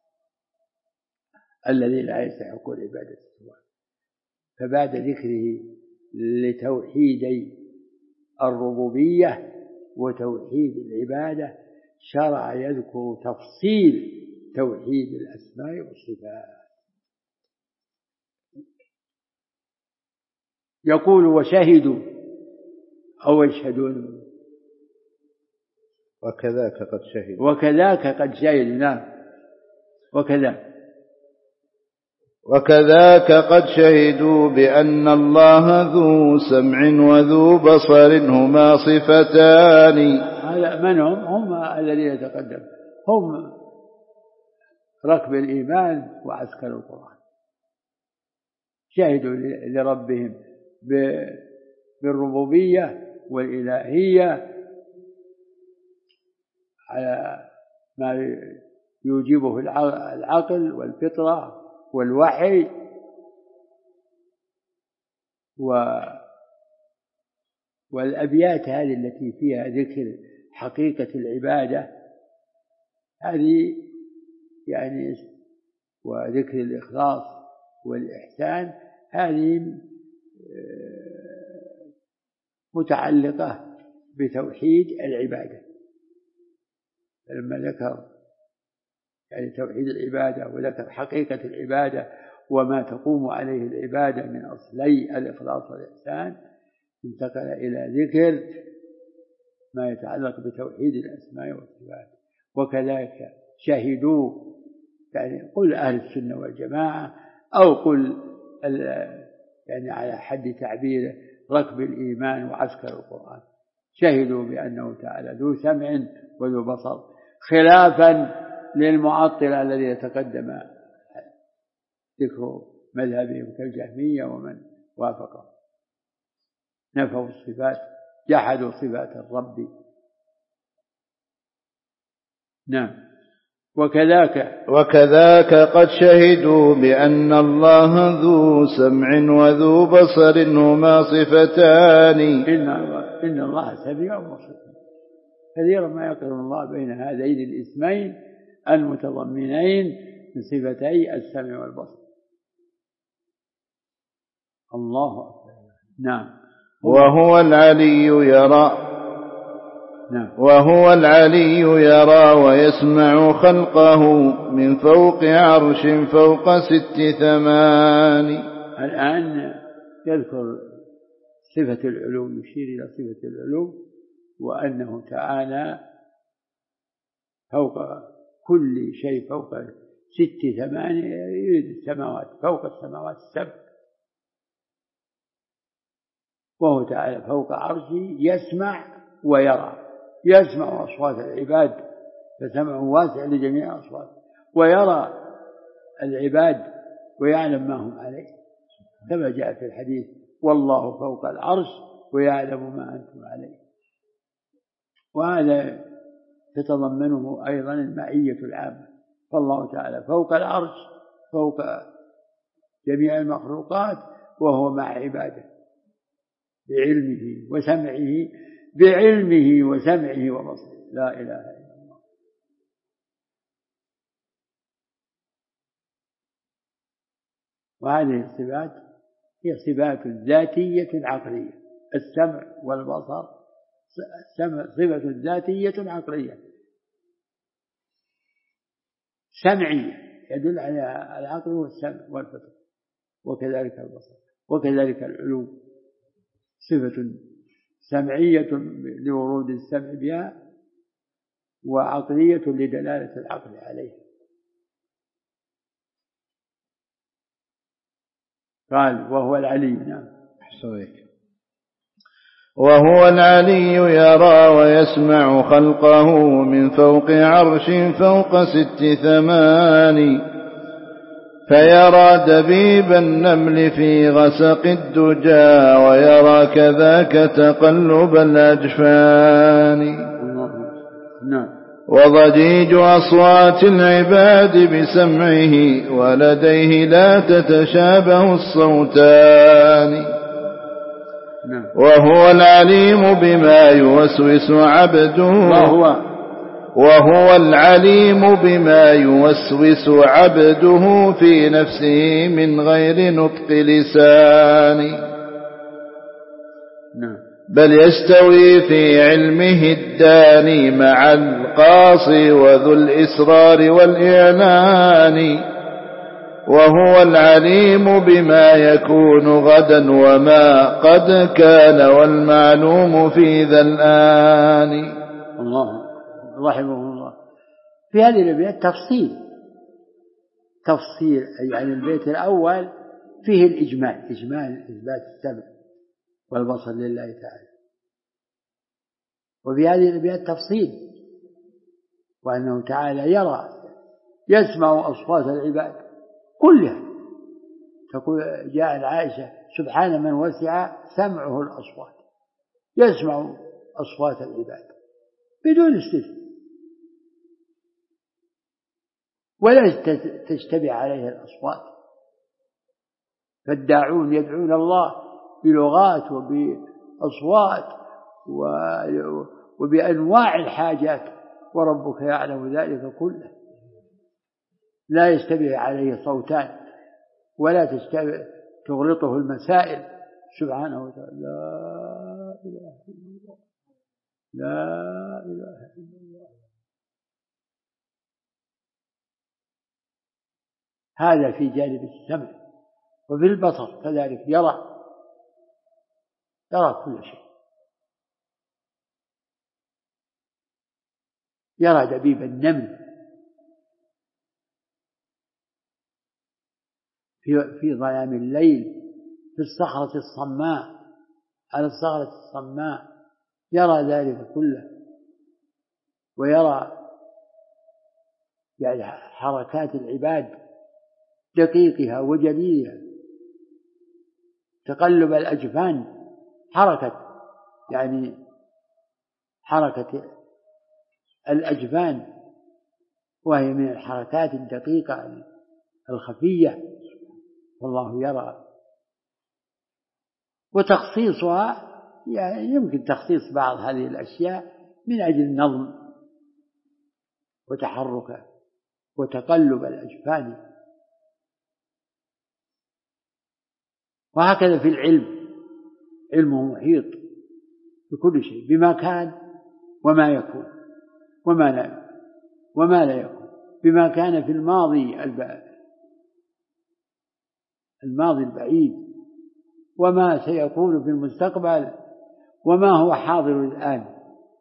الذي لا يستحق العبادة سواه. فبعد ذكره لتوحيدي الربوبية وتوحيد العبادة شرع يذكر تفصيل توحيد الأسماء والصفات. يقول وشهدوا أو يشهدون وكذاك قد شهدوا. نعم. وكذاك قد شهدوا بأن الله ذو سمع وذو بصر هما صفتان. هذا من هم الذين يتقدم، هم ركب الإيمان وعسكر القرآن، شهدوا لربهم بالربوبية والإلهية على ما يوجبه العقل والفطرة والوحي، والأبيات هذه التي فيها ذكر حقيقة العبادة هذه يعني وذكر الإخلاص والإحسان هذه متعلقة بتوحيد العبادة. لما ذكر يعني توحيد العبادة وذكر حقيقة العبادة وما تقوم عليه العبادة من أصلي الإخلاص والإحسان، انتقل إلى ذكر ما يتعلق بتوحيد الأسماء والصفات. وكذلك شهدوا، يعني قل أهل السنة والجماعة أو قل يعني على حد تعبيره ركب الإيمان وعسكر القرآن. شهدوا بأنه تعالى ذو سمع وذو بصر، خلافا للمعطلة الذين تقدم ذكر مذهبهم كالجهمية ومن وافقهم، نفوا الصفات، جحدوا صفات الرب. نعم. وكذاك قد شهدوا بأن الله ذو سمع وذو بصر هما صفتان. إن الله سميع وبصير. كثيرا ما يقرن الله بين هذين الاسمين المتضمنين من صفتي السمع والبصر. الله أكبر. نعم. وهو العلي يرى ويسمع خلقه من فوق عرش فوق 6 ثمان. الآن يذكر صفة العلو، يشير إلى صفة العلو، وأنه تعالى فوق كل شيء، فوق 6 ثمان، يريد السماوات، فوق السماوات السبع، وهو تعالى فوق عرشه يسمع ويرى، يسمع أصوات العباد فسمعه واسع لجميع أصوات، ويرى العباد ويعلم ما هم عليه، كما جاء في الحديث: والله فوق العرش ويعلم ما أنتم عليه. وهذا تتضمنه أيضا المعية العامة، فالله تعالى فوق العرش، فوق جميع المخلوقات، وهو مع عباده بعلمه وسمعه وبصره. لا إله إلا الله. وهذه الصفات هي صفات ذاتية عقلية. السمع والبصر صفة ذاتية عقلية سمعية، يدل على العقل والسمع والفطر، وكذلك البصر، وكذلك العلو صفة سمعية لورود السمع بها، وعقلية لدلالة العقل عليه. قال: وهو العلي. نعم. وهو العلي يرى ويسمع خلقه من فوق عرش فوق 6 ثمان، فيرى دبيب النمل في غسق الدجى ويرى كذاك تقلب الأجفان، وضجيج أصوات العباد بسمعه ولديه لا تتشابه الصوتان. وهو العليم بما يوسوس عبده في نفسه من غير نطق لسان، بل يستوي في علمه الداني مع القاصي وذو الإسرار والإعلان. وهو العليم بما يكون غدا وما قد كان والمعلوم في ذا الآن. الله رحمه الله. في هذه الأبيات تفصيل، يعني البيت الأول فيه الإجمال، إثبات السمع والبصر لله تعالى، وفي هذه الأبيات تفصيل، وأنه تعالى يرى يسمع أصوات العباد كلها. تقول جاء عائشة: سبحان من وسع سمعه الأصوات، يسمع أصوات العباد بدون استثناء، ولا تشتبه عليه الأصوات. فالداعون يدعون الله بلغات وبأصوات وبأنواع الحاجات، وربك يعلم ذلك كله، لا يشتبه عليه صوتان ولا تغلطه المسائل سبحانه وتعالى. لا إله إلا الله، لا إله إلا الله. هذا في جانب السمع. وفي البصر كذلك يرى كل شيء، يرى دبيب النمل في ظلام الليل في الصخرة الصماء، على الصخرة الصماء يرى ذلك كله، ويرى يعني حركات العباد دقيقها وجليلها، تقلب الأجفان، حركة الأجفان، وهي من الحركات الدقيقة الخفية، والله يرى. وتخصيصها يعني يمكن تخصيص بعض هذه الأشياء من أجل نظم وتحرك وتقلب الأجفان. وهكذا في العلم، علمه محيط بكل شيء، بما كان وما يكون وما لا يكون، بما كان في الماضي البعيد، وما سيكون في المستقبل، وما هو حاضر الآن.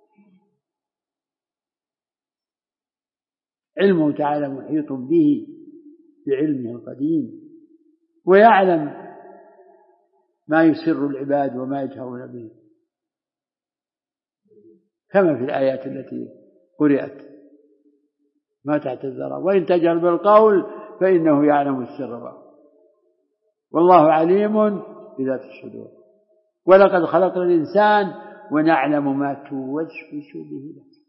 علمه تعالى محيط به بعلمه القديم، ويعلم ما يسر العباد وما يجهرون به، كما في الآيات التي قرأت: ما تحت الثرى وإن تجهر بالقول فإنه يعلم السر والله عليم بذات الصدور. ولقد خلقنا الإنسان ونعلم ما توسوس به نفسه.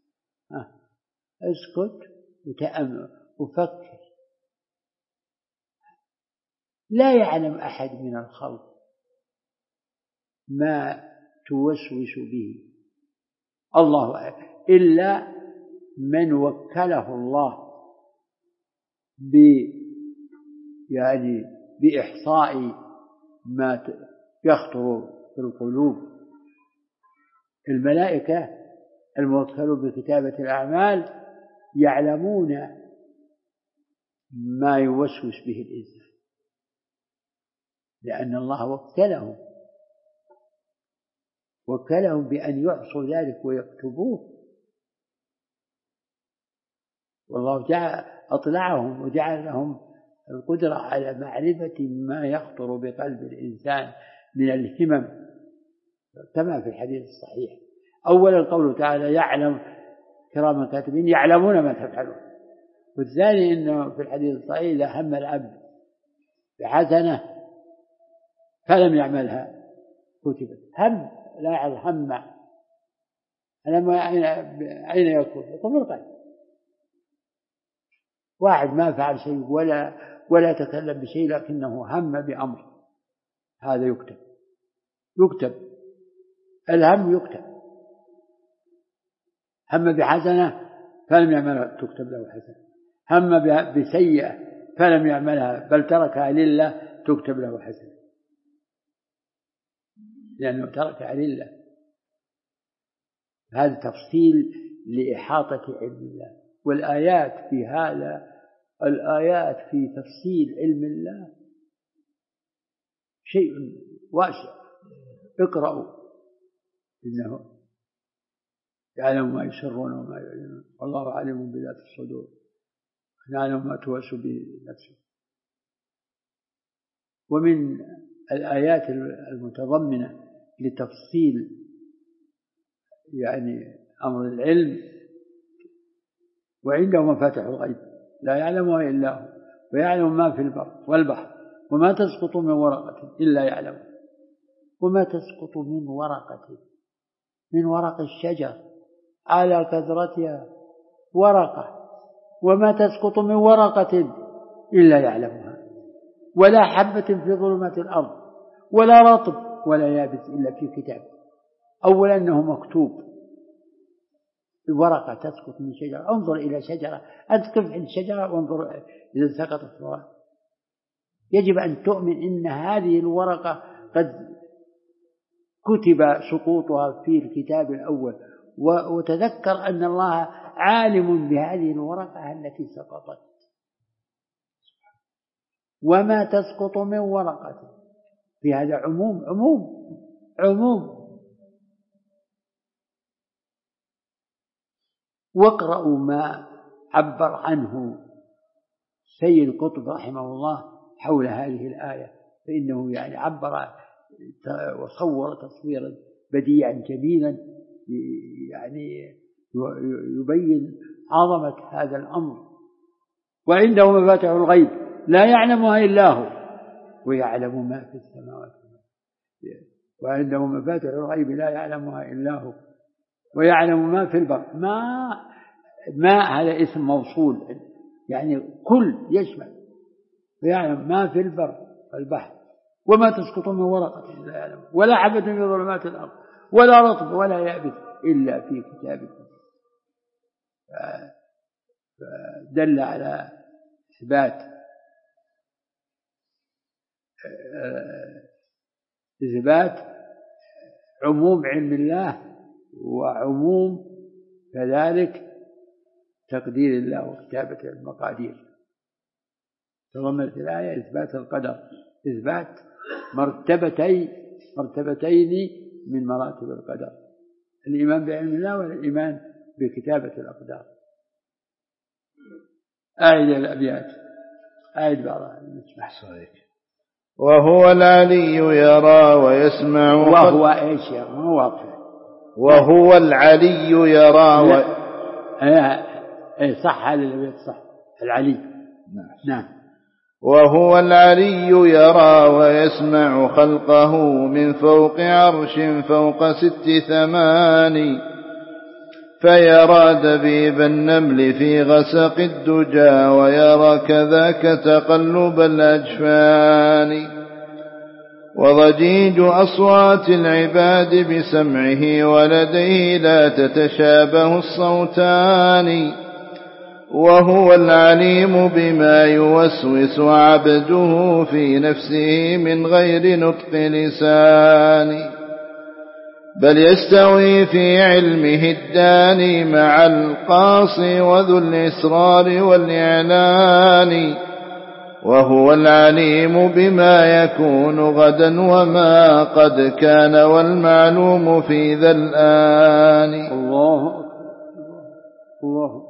اسكت وتأمل وفكر. لا يعلم أحد من الخلق ما توسوس به الله إلا من وكله الله بإحصاء ما يخطر في القلوب. الملائكة الموكلون بكتابة الأعمال يعلمون ما يوسوس به الإنسان، لأن الله وكلهم بأن يحصوا ذلك ويكتبوه. والله أطلعهم وجعل لهم القدرة على معرفة ما يخطر بقلب الإنسان من الهمم، كما في الحديث الصحيح. أولا قوله تعالى: يعلم كراما كاتبين يعلمون ما تفعلون. والثاني إنه في الحديث الصحيح: إذا هم العبد بحسنة فلم يعملها كتبت. هم لا يعلم هم أين يكون؟ يكون في القلب. واحد ما فعل شيء ولا تكلم بشيء لكنه هم بأمر، هذا يكتب الهم يكتب. هم بحسنة فلم يعملها تكتب له حسنة، هم بسيئة فلم يعملها بل تركها لله تكتب له حسنة، لأنه تركها لله. هذا تفصيل لإحاطة علم الله. والآيات في هذا، الآيات في تفصيل علم الله شيء واسع. اقرأوا: إنه يعلم ما يسرون وما يعلنون والله عليم بذات الصدور يعلم ما توسوس به نفسه. ومن الآيات المتضمنة لتفصيل أمر العلم: وعنده مفاتح الغيب لا يعلمها إلا هو ويعلم ما في البر والبحر وما تسقط من ورقة إلا يعلمها. وما تسقط من ورقة، من ورق الشجر على كثرتها ورقة، وما تسقط من ورقة إلا يعلمها، ولا حبة في ظلمات الأرض ولا رطب ولا يابس إلا في كتاب. أولا أنه مكتوب. الورقة تسقط من شجرة، انظر إلى شجرة، أنت كيف عند شجرة وانظر إذا سقطت ورقة. يجب أن تؤمن إن هذه الورقة قد كتب سقوطها في الكتاب الأول، وتذكر أن الله عالم بهذه الورقة التي سقطت. وما تسقط من ورقة، في هذا عموم. واقرأوا ما عبر عنه سيد قطب رحمه الله حول هذه الآية، فإنه عبر وصور تصويرا بديعا جميلا يعني يبين عظمة هذا الأمر. وعنده مفاتح الغيب لا يعلمها إلا هو ويعلم ما في السماوات والأرض. وعنده مفاتح الغيب لا يعلمها إلا هو ويعلم ما في البر. ما هذا اسم موصول يعني كل يشمل، ويعلم ما في البر والبحر وما تسقط من ورقة إلا يعلم ولا حبة في ظلمات الأرض ولا رطب ولا يابس إلا في كتاب مبين. فدل على إثبات عموم علم الله وعموم كذلك تقدير الله وكتابة المقادير. تضمنت الآية إثبات القدر، إثبات مرتبتين من مراتب القدر: الإيمان بعلم الله والإيمان بكتابة الأقدار. أعد الأبيات، أعد بعضها نسمع. وهو العلي يرى ويسمع. وهو إيش يا مو واضح؟ وهو العلي يرى أي صح، هذا الأبيات صح، العلي. نعم. وهو العلي يرى ويسمع خلقه من فوق عرش فوق 6 ثمان، فيرى دبيب النمل في غسق الدجى ويرى كذاك تقلب الأجفان، وضجيج أصوات العباد بسمعه ولديه لا تتشابه الصوتان، وهو العليم بما يوسوس عبده في نفسه من غير نطق لسان، بل يستوي في علمه الداني مع القاصي وذو الإسرار والإعلان، وهو العليم بما يكون غدا وما قد كان والمعلوم في ذا الآن. الله الله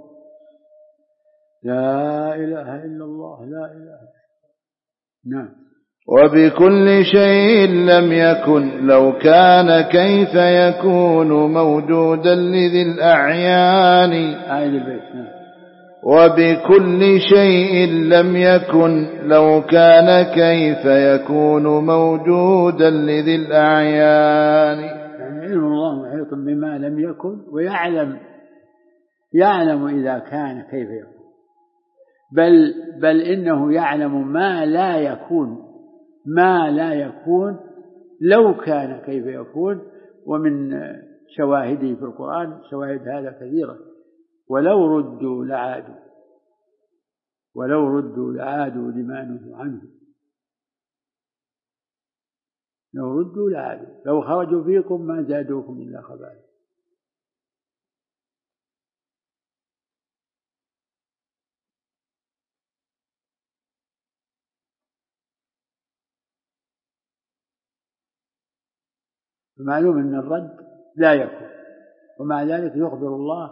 لا إله إلا الله لا إله إلا الله. نعم. وبكل شيء لم يكن لو كان كيف يكون موجودا لذي الأعيان. وبكل شيء لم يكن لو كان كيف يكون موجودا لذي الأعيان. يعني علم الله محيط بما لم يكن، ويعلم إذا كان كيف يكون، بل إنه يعلم ما لا يكون لو كان كيف يكون. ومن شواهده في القرآن شواهد هذا كثيرة. ولو ردوا لعادوا لما نهوا عنه. لو ردوا لعادوا لو خرجوا فيكم ما زادوكم إلا خبالا. فمعلوم أن الرد لا يكون، ومع ذلك يخبر الله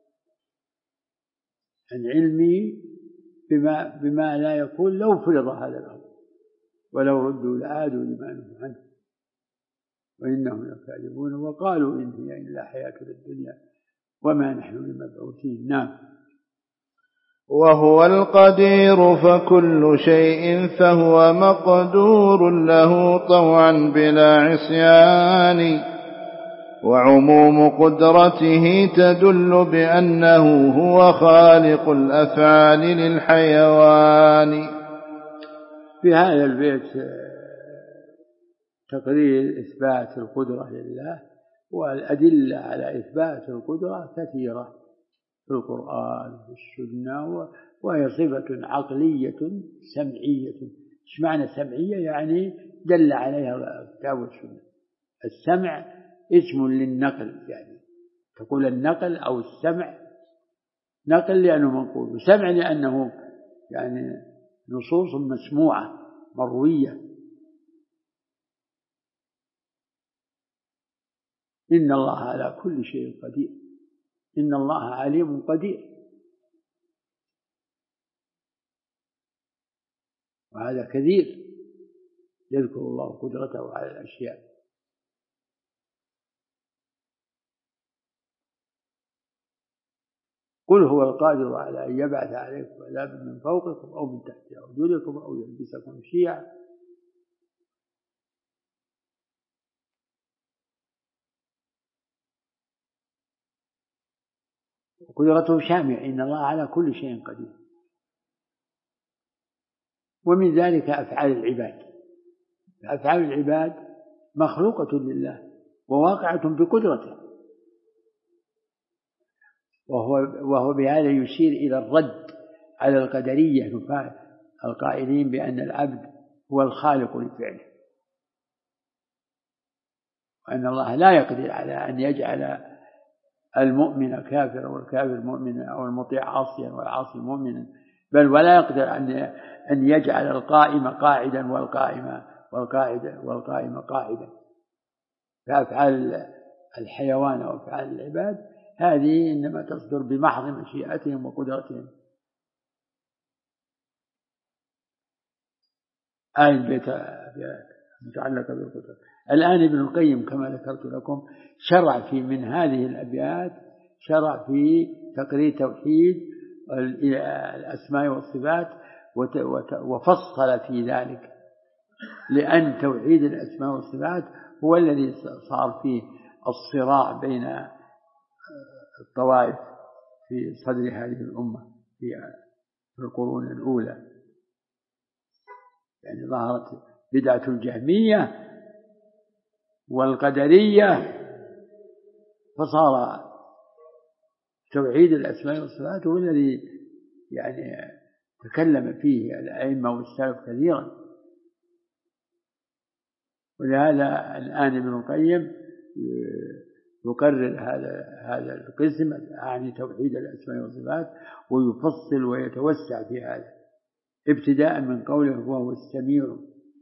عن علمي بما لا يكون لو فرض هذا الأمر. ولو ردوا لعادوا لما نهوا عنه وإنهم لكاذبون وقالوا إن هي إلا حياتنا الدنيا وما نحن بمبعوثين. نعم. وهو القدير فكل شيء فهو مقدور له طوعا بلا عصيان، وعموم قدرته تدل بأنه هو خالق الأفعال للحيوان. في هذا البيت تقرير إثبات القدرة لله، والأدلة على إثبات القدرة كثيرة في القرآن والسنة، وهي صفة عقلية سمعية. إيش معنى سمعية؟ يعني دل عليها الكتاب والسنة. السمع اسم للنقل، يعني تقول النقل أو السمع. نقل لأنه منقول، وسمع لأنه يعني نصوص مسموعة مروية. إن الله على كل شيء قدير، إن الله عليم قدير، وهذا كثير يذكر الله قدرته على الأشياء. قل هو القادر على أن يبعث عليكم عذابا من فوقكم أو من تحت أرجلكم أو يلبسكم شيعا. وقدرته شاملة، إن الله على كل شيء قدير. ومن ذلك أفعال العباد. أفعال العباد مخلوقة لله وواقعة بقدرته، وهو بهذا يشير إلى الرد على القدرية القائلين بأن العبد هو الخالق لفعله، وأن الله لا يقدر على أن يجعل المؤمن كافرا والكافر مؤمنا أو المطيع عاصيا والعاصي مؤمنا، بل ولا يقدر أن يجعل القائم قاعدا والقائم قاعدا. فأفعال الحيوان أو أفعال العباد هذه إنما تصدر بمحض مشيئتهم وقدرتهم. متعلقة بالقدرة. الآن ابن القيم كما ذكرت لكم شرع في من هذه الأبيات، شرع في تقرير توحيد الأسماء والصفات، وفصل في ذلك، لأن توحيد الأسماء والصفات هو الذي صار فيه الصراع بين الطوائف في صدر هذه الأمة في القرون الأولى. يعني ظهرت بدعة الجهمية والقدرية، فصار توحيد الأسماء والصفات هو الذي يعني تكلم فيه الأئمة والسلف كثيرا. ولهذا الآن ابن القيم يقرر هذا القسم عن توحيد الأسماء والصفات، ويفصل ويتوسع في هذا، ابتداء من قوله وهو السميع.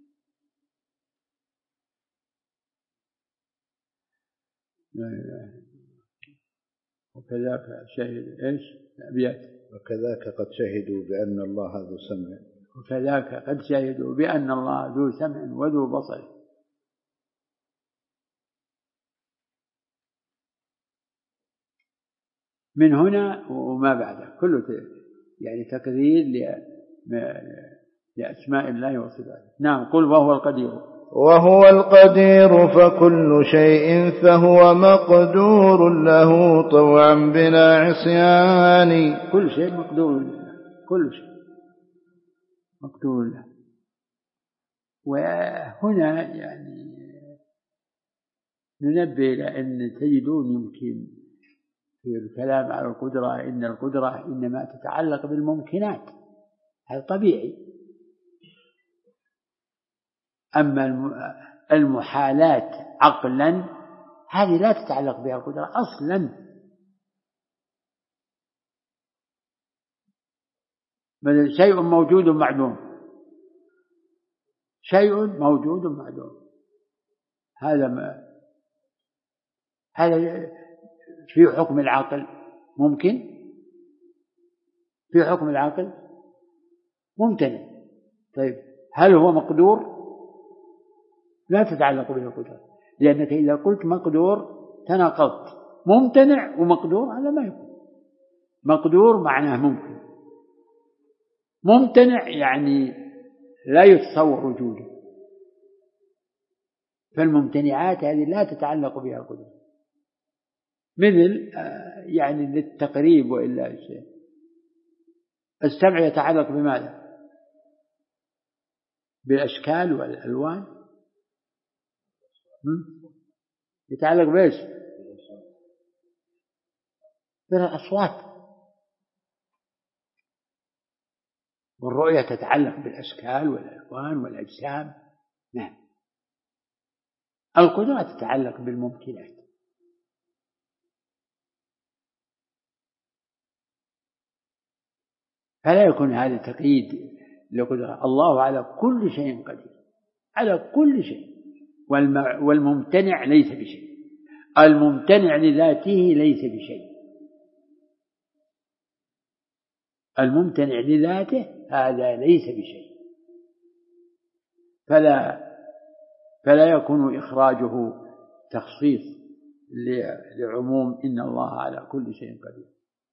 لا إله. وكذاك شهد إيش الأبيات؟ وكذاك قد شهدوا بأن الله ذو سمع. وكذاك قد شهدوا بأن الله ذو سمع وذو بصر. من هنا وما بعده كله يعني تقرير لأسماء الله وصفاته. نعم. قل وهو القدير. وهو القدير فكل شيء فهو مقدور له طوعا بلا عصيان. كل شيء مقدور له، كل شيء مقدور له. وهنا يعني ننبه إلى أن تجدون يمكن في الكلام على القدرة إن القدرة إنما تتعلق بالممكنات، هذا طبيعي. أما المحالات عقلا هذه لا تتعلق بها القدرة أصلا. مثل شيء موجود معدوم، شيء موجود معدوم، هذا في حكم العقل ممكن، في حكم العقل ممتنع. طيب هل هو مقدور؟ لا تتعلق به القدرة، لأنك إذا قلت مقدور تناقضت. ممتنع ومقدور هذا ما يكون. مقدور معناه ممكن، ممتنع يعني لا يتصور وجوده. فالممتنعات هذه لا تتعلق بها القدرة. مثل يعني للتقريب وإلا شيء، السمع يتعلق بماذا؟ بالأشكال والألوان. يتعلق بإيش؟ بالأصوات. والرؤية تتعلق بالأشكال والألوان والأجسام. نعم. القدرة تتعلق بالممكنات. فلا يكون هذا تقييد لقدرة. الله على كل شيء قدير، على كل شيء. والممتنع ليس بشيء. الممتنع لذاته ليس بشيء. الممتنع لذاته هذا ليس بشيء. فلا فلا يكون إخراجه تخصيص لعموم إن الله على كل شيء قدير.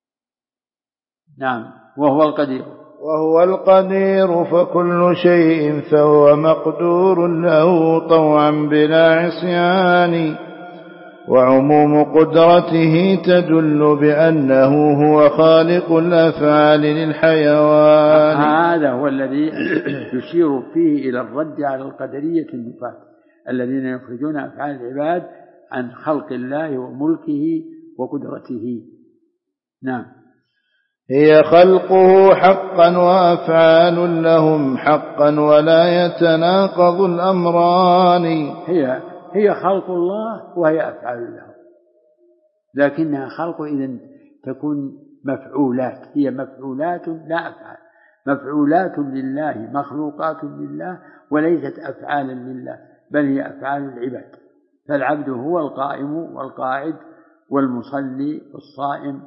نعم. وهو القدير فكل شيء فهو مقدور له طوعا بلا عصيان، وعموم قدرته تدل بأنه هو خالق الأفعال للحيوان. هذا هو الذي يشير فيه إلى الرد على القدرية النفاة الذين يخرجون أفعال العباد عن خلق الله وملكه وقدرته. نعم. هي خلقه حقا وأفعال لهم حقا ولا يتناقض الأمران. هي خلق الله وهي أفعال لهم، لكنها خلق إذن تكون مفعولات، هي مفعولات لا أفعال، مفعولات لله مخلوقات لله وليست أفعالا لله، بل هي أفعال العباد. فالعبد هو القائم والقاعد والمصلي والصائم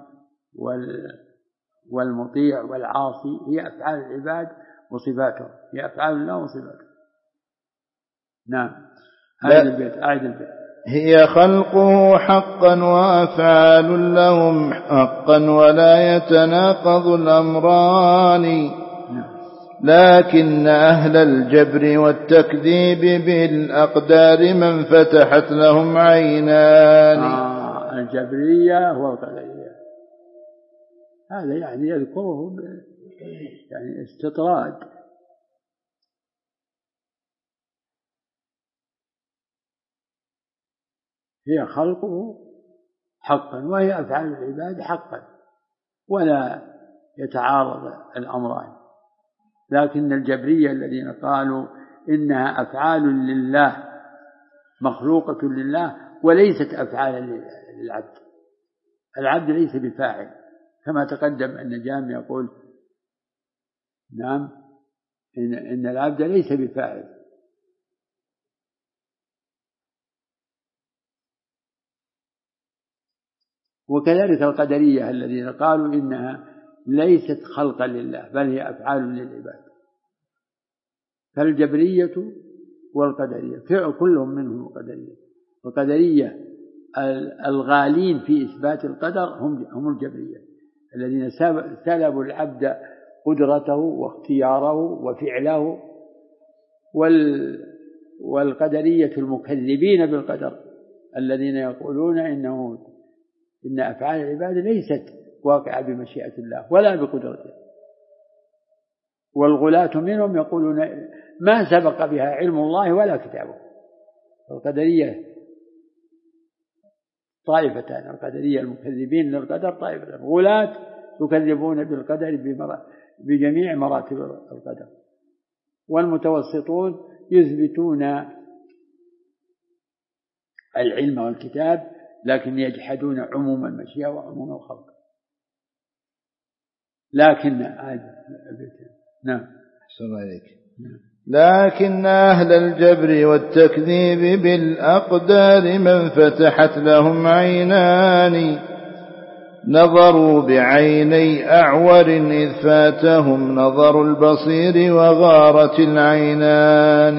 والمطيع والعاصي، هي أفعال العباد وصفاته، هي أفعال الله وصفاته. نعم. أعيد البيت. هي خلقه حقا وأفعال لهم حقا ولا يتناقض الأمران. لكن أهل الجبر والتكذيب بالأقدار من فتحت لهم عينان. الجبرية والقدرية هذا يعني يذكره يعني استطراد. هي خلقه حقا وهي أفعال العباد حقا ولا يتعارض الأمران. لكن الجبرية الذين قالوا إنها أفعال لله مخلوقة لله وليست أفعالا للعبد، العبد ليس بفاعل، كما تقدم أن جام يقول نعم إن العبد ليس بفاعل. وكذلك القدرية الذين قالوا إنها ليست خلقا لله بل هي أفعال للعباد. فالجبرية والقدرية كلهم منهم القدرية. القدرية الغالين في إثبات القدر هم الجبرية الذين سلبوا العبد قدرته واختياره وفعله، والقدرية المكذبين بالقدر الذين يقولون إن أفعال العباد ليست واقعة بمشيئة الله ولا بقدرته. والغلاة منهم يقولون ما سبق بها علم الله ولا كتابه. القدرية طائفتان، القدرية المكذبين للقدر طائفتان، غلاة يكذبون بالقدر بجميع مراتب القدر، والمتوسطون يثبتون العلم والكتاب لكن يجحدون عموم المشيئة وعموم الخلق. لكن أهل الجبر والتكذيب بالأقدار من فتحت لهم عينان، نظروا بعيني أعور إذ فاتهم نظر البصير وغارت العينان.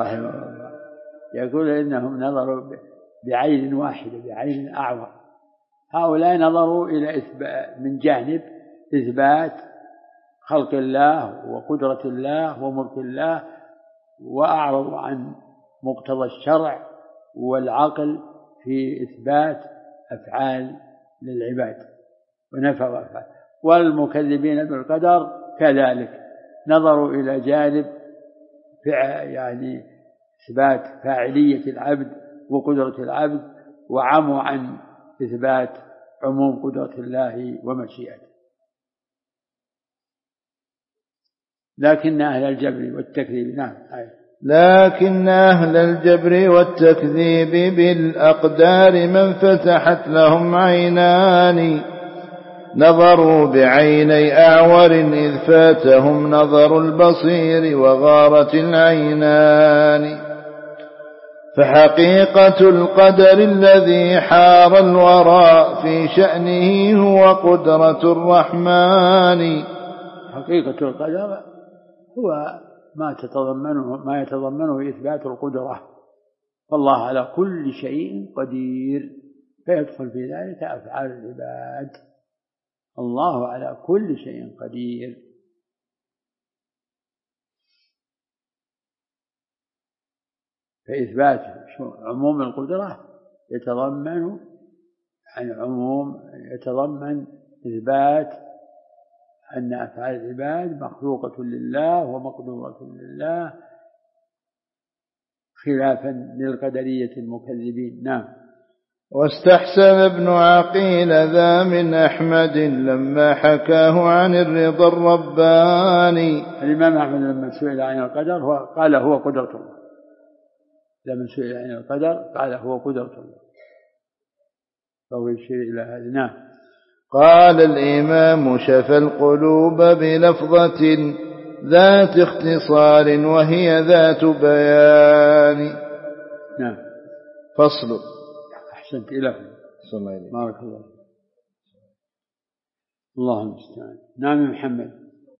يقول إنهم نظروا بعين واحدة بعين أعور. هؤلاء نظروا إلى من جانب إثبات خلق الله وقدرة الله وملك الله، وأعرضوا عن مقتضى الشرع والعقل في إثبات أفعال للعباد ونفوا أفعال. والمكذبين بالقدر كذلك نظروا إلى جانب يعني إثبات فاعلية العبد وقدرة العبد، وعموا عن إثبات عموم قدرة الله ومشيئته. لكن أهل الجبر والتكذيب لكن أهل الجبر والتكذيب بالأقدار من فتحت لهم عينان، نظروا بعيني أعور إذ فاتهم نظر البصير وغارت العينان. فحقيقة القدر الذي حار الورى في شأنه هو قدرة الرحمن. حقيقة القدر هو ما يتضمنه إثبات القدرة فالله على كل شيء قدير، فيدخل في ذلك أفعال العباد. الله على كل شيء قدير. فإثبات عموم القدرة يتضمن إثبات أن أفعال العباد مخلوقة لله ومقدورة لله، خلافا للقدرية المكذبين. نعم. واستحسن ابن عقيل ذا من أحمد لما حكاه عن الرضا الرباني. الإمام أحمد لما سئل عن القدر قال هو قدرة الله. لما سئل عن القدر قال هو قدرة الله، فهو يشير إلى هذا. نعم. قال الإمام شفى القلوب بلفظة ذات اختصار وهي ذات بيان. نعم. فصل. أحسنت إلى بارك الله. اللهم استعان. نعم محمد.